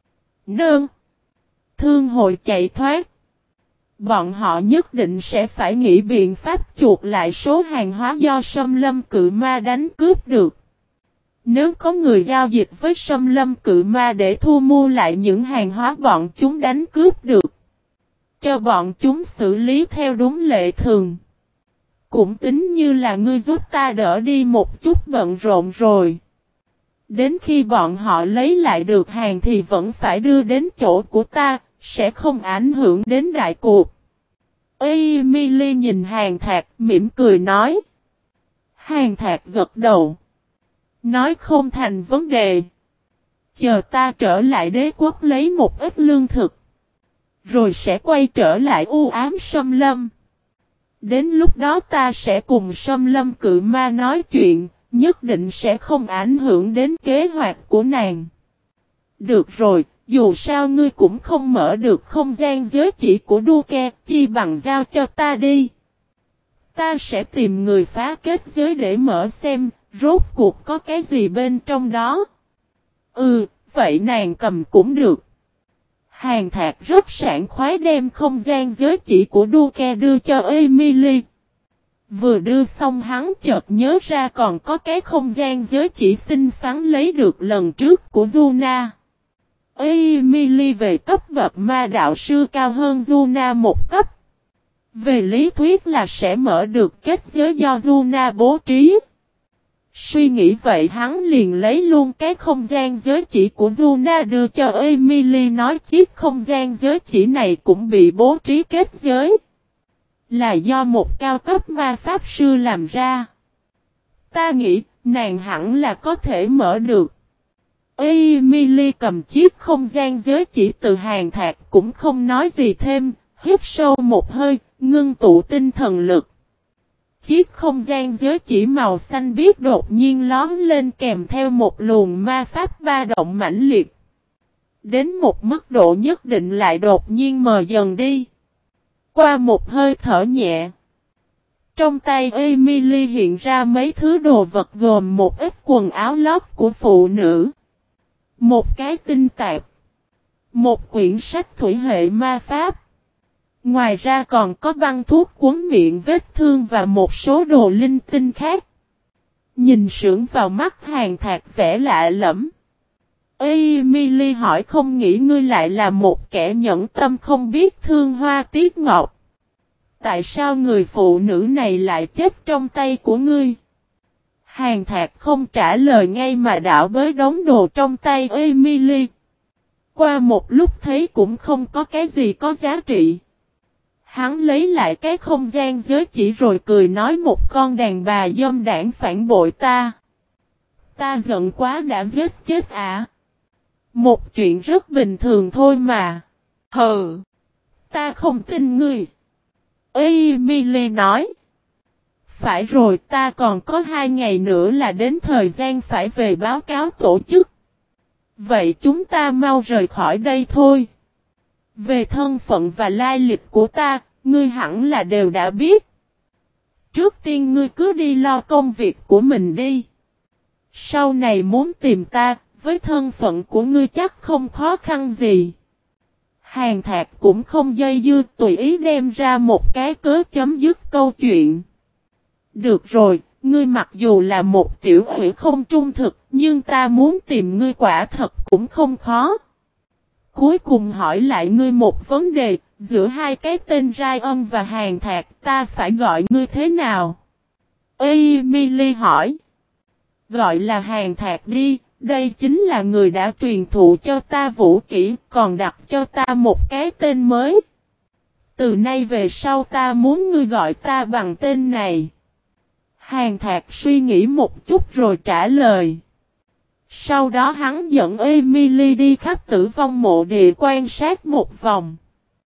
Nơn. Thương hội chạy thoát. Bọn họ nhất định sẽ phải nghĩ biện pháp chuộc lại số hàng hóa do Sâm Lâm Cự Ma đánh cướp được. Nếu có người giao dịch với Sâm Lâm Cự Ma để thu mua lại những hàng hóa bọn chúng đánh cướp được, cho bọn chúng xử lý theo đúng lệ thường. Cũng tính như là ngươi giúp ta đỡ đi một chút bận rộn rồi. Đến khi bọn họ lấy lại được hàng thì vẫn phải đưa đến chỗ của ta, sẽ không ảnh hưởng đến đại cuộc. Emily nhìn Hàn Thạc mỉm cười nói. Hàn Thạc gật đầu. Nói không thành vấn đề. Chờ ta trở lại đế quốc lấy một ít lương thực. Rồi sẽ quay trở lại u ám Sâm Lâm. Đến lúc đó ta sẽ cùng Sâm Lâm Cự Ma nói chuyện, nhất định sẽ không ảnh hưởng đến kế hoạch của nàng. Được rồi, dù sao ngươi cũng không mở được không gian giới chỉ của Duke, chi bằng giao cho ta đi. Ta sẽ tìm người phá kết giới để mở xem, rốt cuộc có cái gì bên trong đó. Vậy nàng cầm cũng được. Hàn Thạc rất sảng khoái đem không gian giới chỉ của Duke đưa cho Emily. Vừa đưa xong hắn chợt nhớ ra còn có cái không gian giới chỉ xinh xắn lấy được lần trước của Yuna. Emily về cấp bậc ma đạo sư cao hơn Yuna một cấp. Về lý thuyết là sẽ mở được kết giới do Yuna bố trí. Suy nghĩ vậy hắn liền lấy luôn cái không gian giới chỉ của Yuna đưa cho Emily nói chiếc không gian giới chỉ này cũng bị bố trí kết giới. Là do một cao cấp ma pháp sư làm ra. Ta nghĩ nàng hẳn là có thể mở được. Emily cầm chiếc không gian giới chỉ từ Hàn Thạc cũng không nói gì thêm, hít sâu một hơi, ngưng tụ tinh thần lực. Chiếc không gian giới chỉ màu xanh biếc đột nhiên lóm lên kèm theo một luồng ma pháp ba động mãnh liệt. Đến một mức độ nhất định lại đột nhiên mờ dần đi. Qua một hơi thở nhẹ. Trong tay Emily hiện ra mấy thứ đồ vật gồm một ít quần áo lót của phụ nữ. Một cái tinh tạp. Một quyển sách thủy hệ ma pháp. Ngoài ra còn có băng thuốc cuốn miệng vết thương và một số đồ linh tinh khác. Nhìn sững vào mắt Hàn Thạc vẻ lạ lẫm. Emily hỏi không nghĩ ngươi lại là một kẻ nhẫn tâm không biết thương hoa tiếc ngọc. Tại sao người phụ nữ này lại chết trong tay của ngươi? Hàn Thạc không trả lời ngay mà đảo bới đống đồ trong tay Emily. Qua một lúc thấy cũng không có cái gì có giá trị. Hắn lấy lại cái không gian giới chỉ rồi cười nói một con đàn bà dâm đảng phản bội ta. Ta giận quá đã giết chết ạ. Một chuyện rất bình thường thôi mà. Hừ. Ta không tin ngươi. Emily nói. Phải rồi ta còn có 2 ngày nữa là đến thời gian phải về báo cáo tổ chức. Vậy chúng ta mau rời khỏi đây thôi. Về thân phận và lai lịch của ta, ngươi hẳn là đều đã biết. Trước tiên ngươi cứ đi lo công việc của mình đi. Sau này muốn tìm ta, với thân phận của ngươi chắc không khó khăn gì. Hàn Thạc cũng không dây dưa tùy ý đem ra một cái cớ chấm dứt câu chuyện. Được rồi, ngươi mặc dù là một tiểu ủy không trung thực, nhưng ta muốn tìm ngươi quả thật cũng không khó. Cuối cùng hỏi lại ngươi một vấn đề, giữa hai cái tên Ryan và Hàn Thạc ta phải gọi ngươi thế nào? Emily hỏi. Gọi là Hàn Thạc đi, đây chính là người đã truyền thụ cho ta vũ kỹ, còn đặt cho ta một cái tên mới. Từ nay về sau ta muốn ngươi gọi ta bằng tên này. Hàn Thạc suy nghĩ một chút rồi trả lời. Sau đó hắn dẫn Emily đi khắp tử vong mộ địa quan sát một vòng.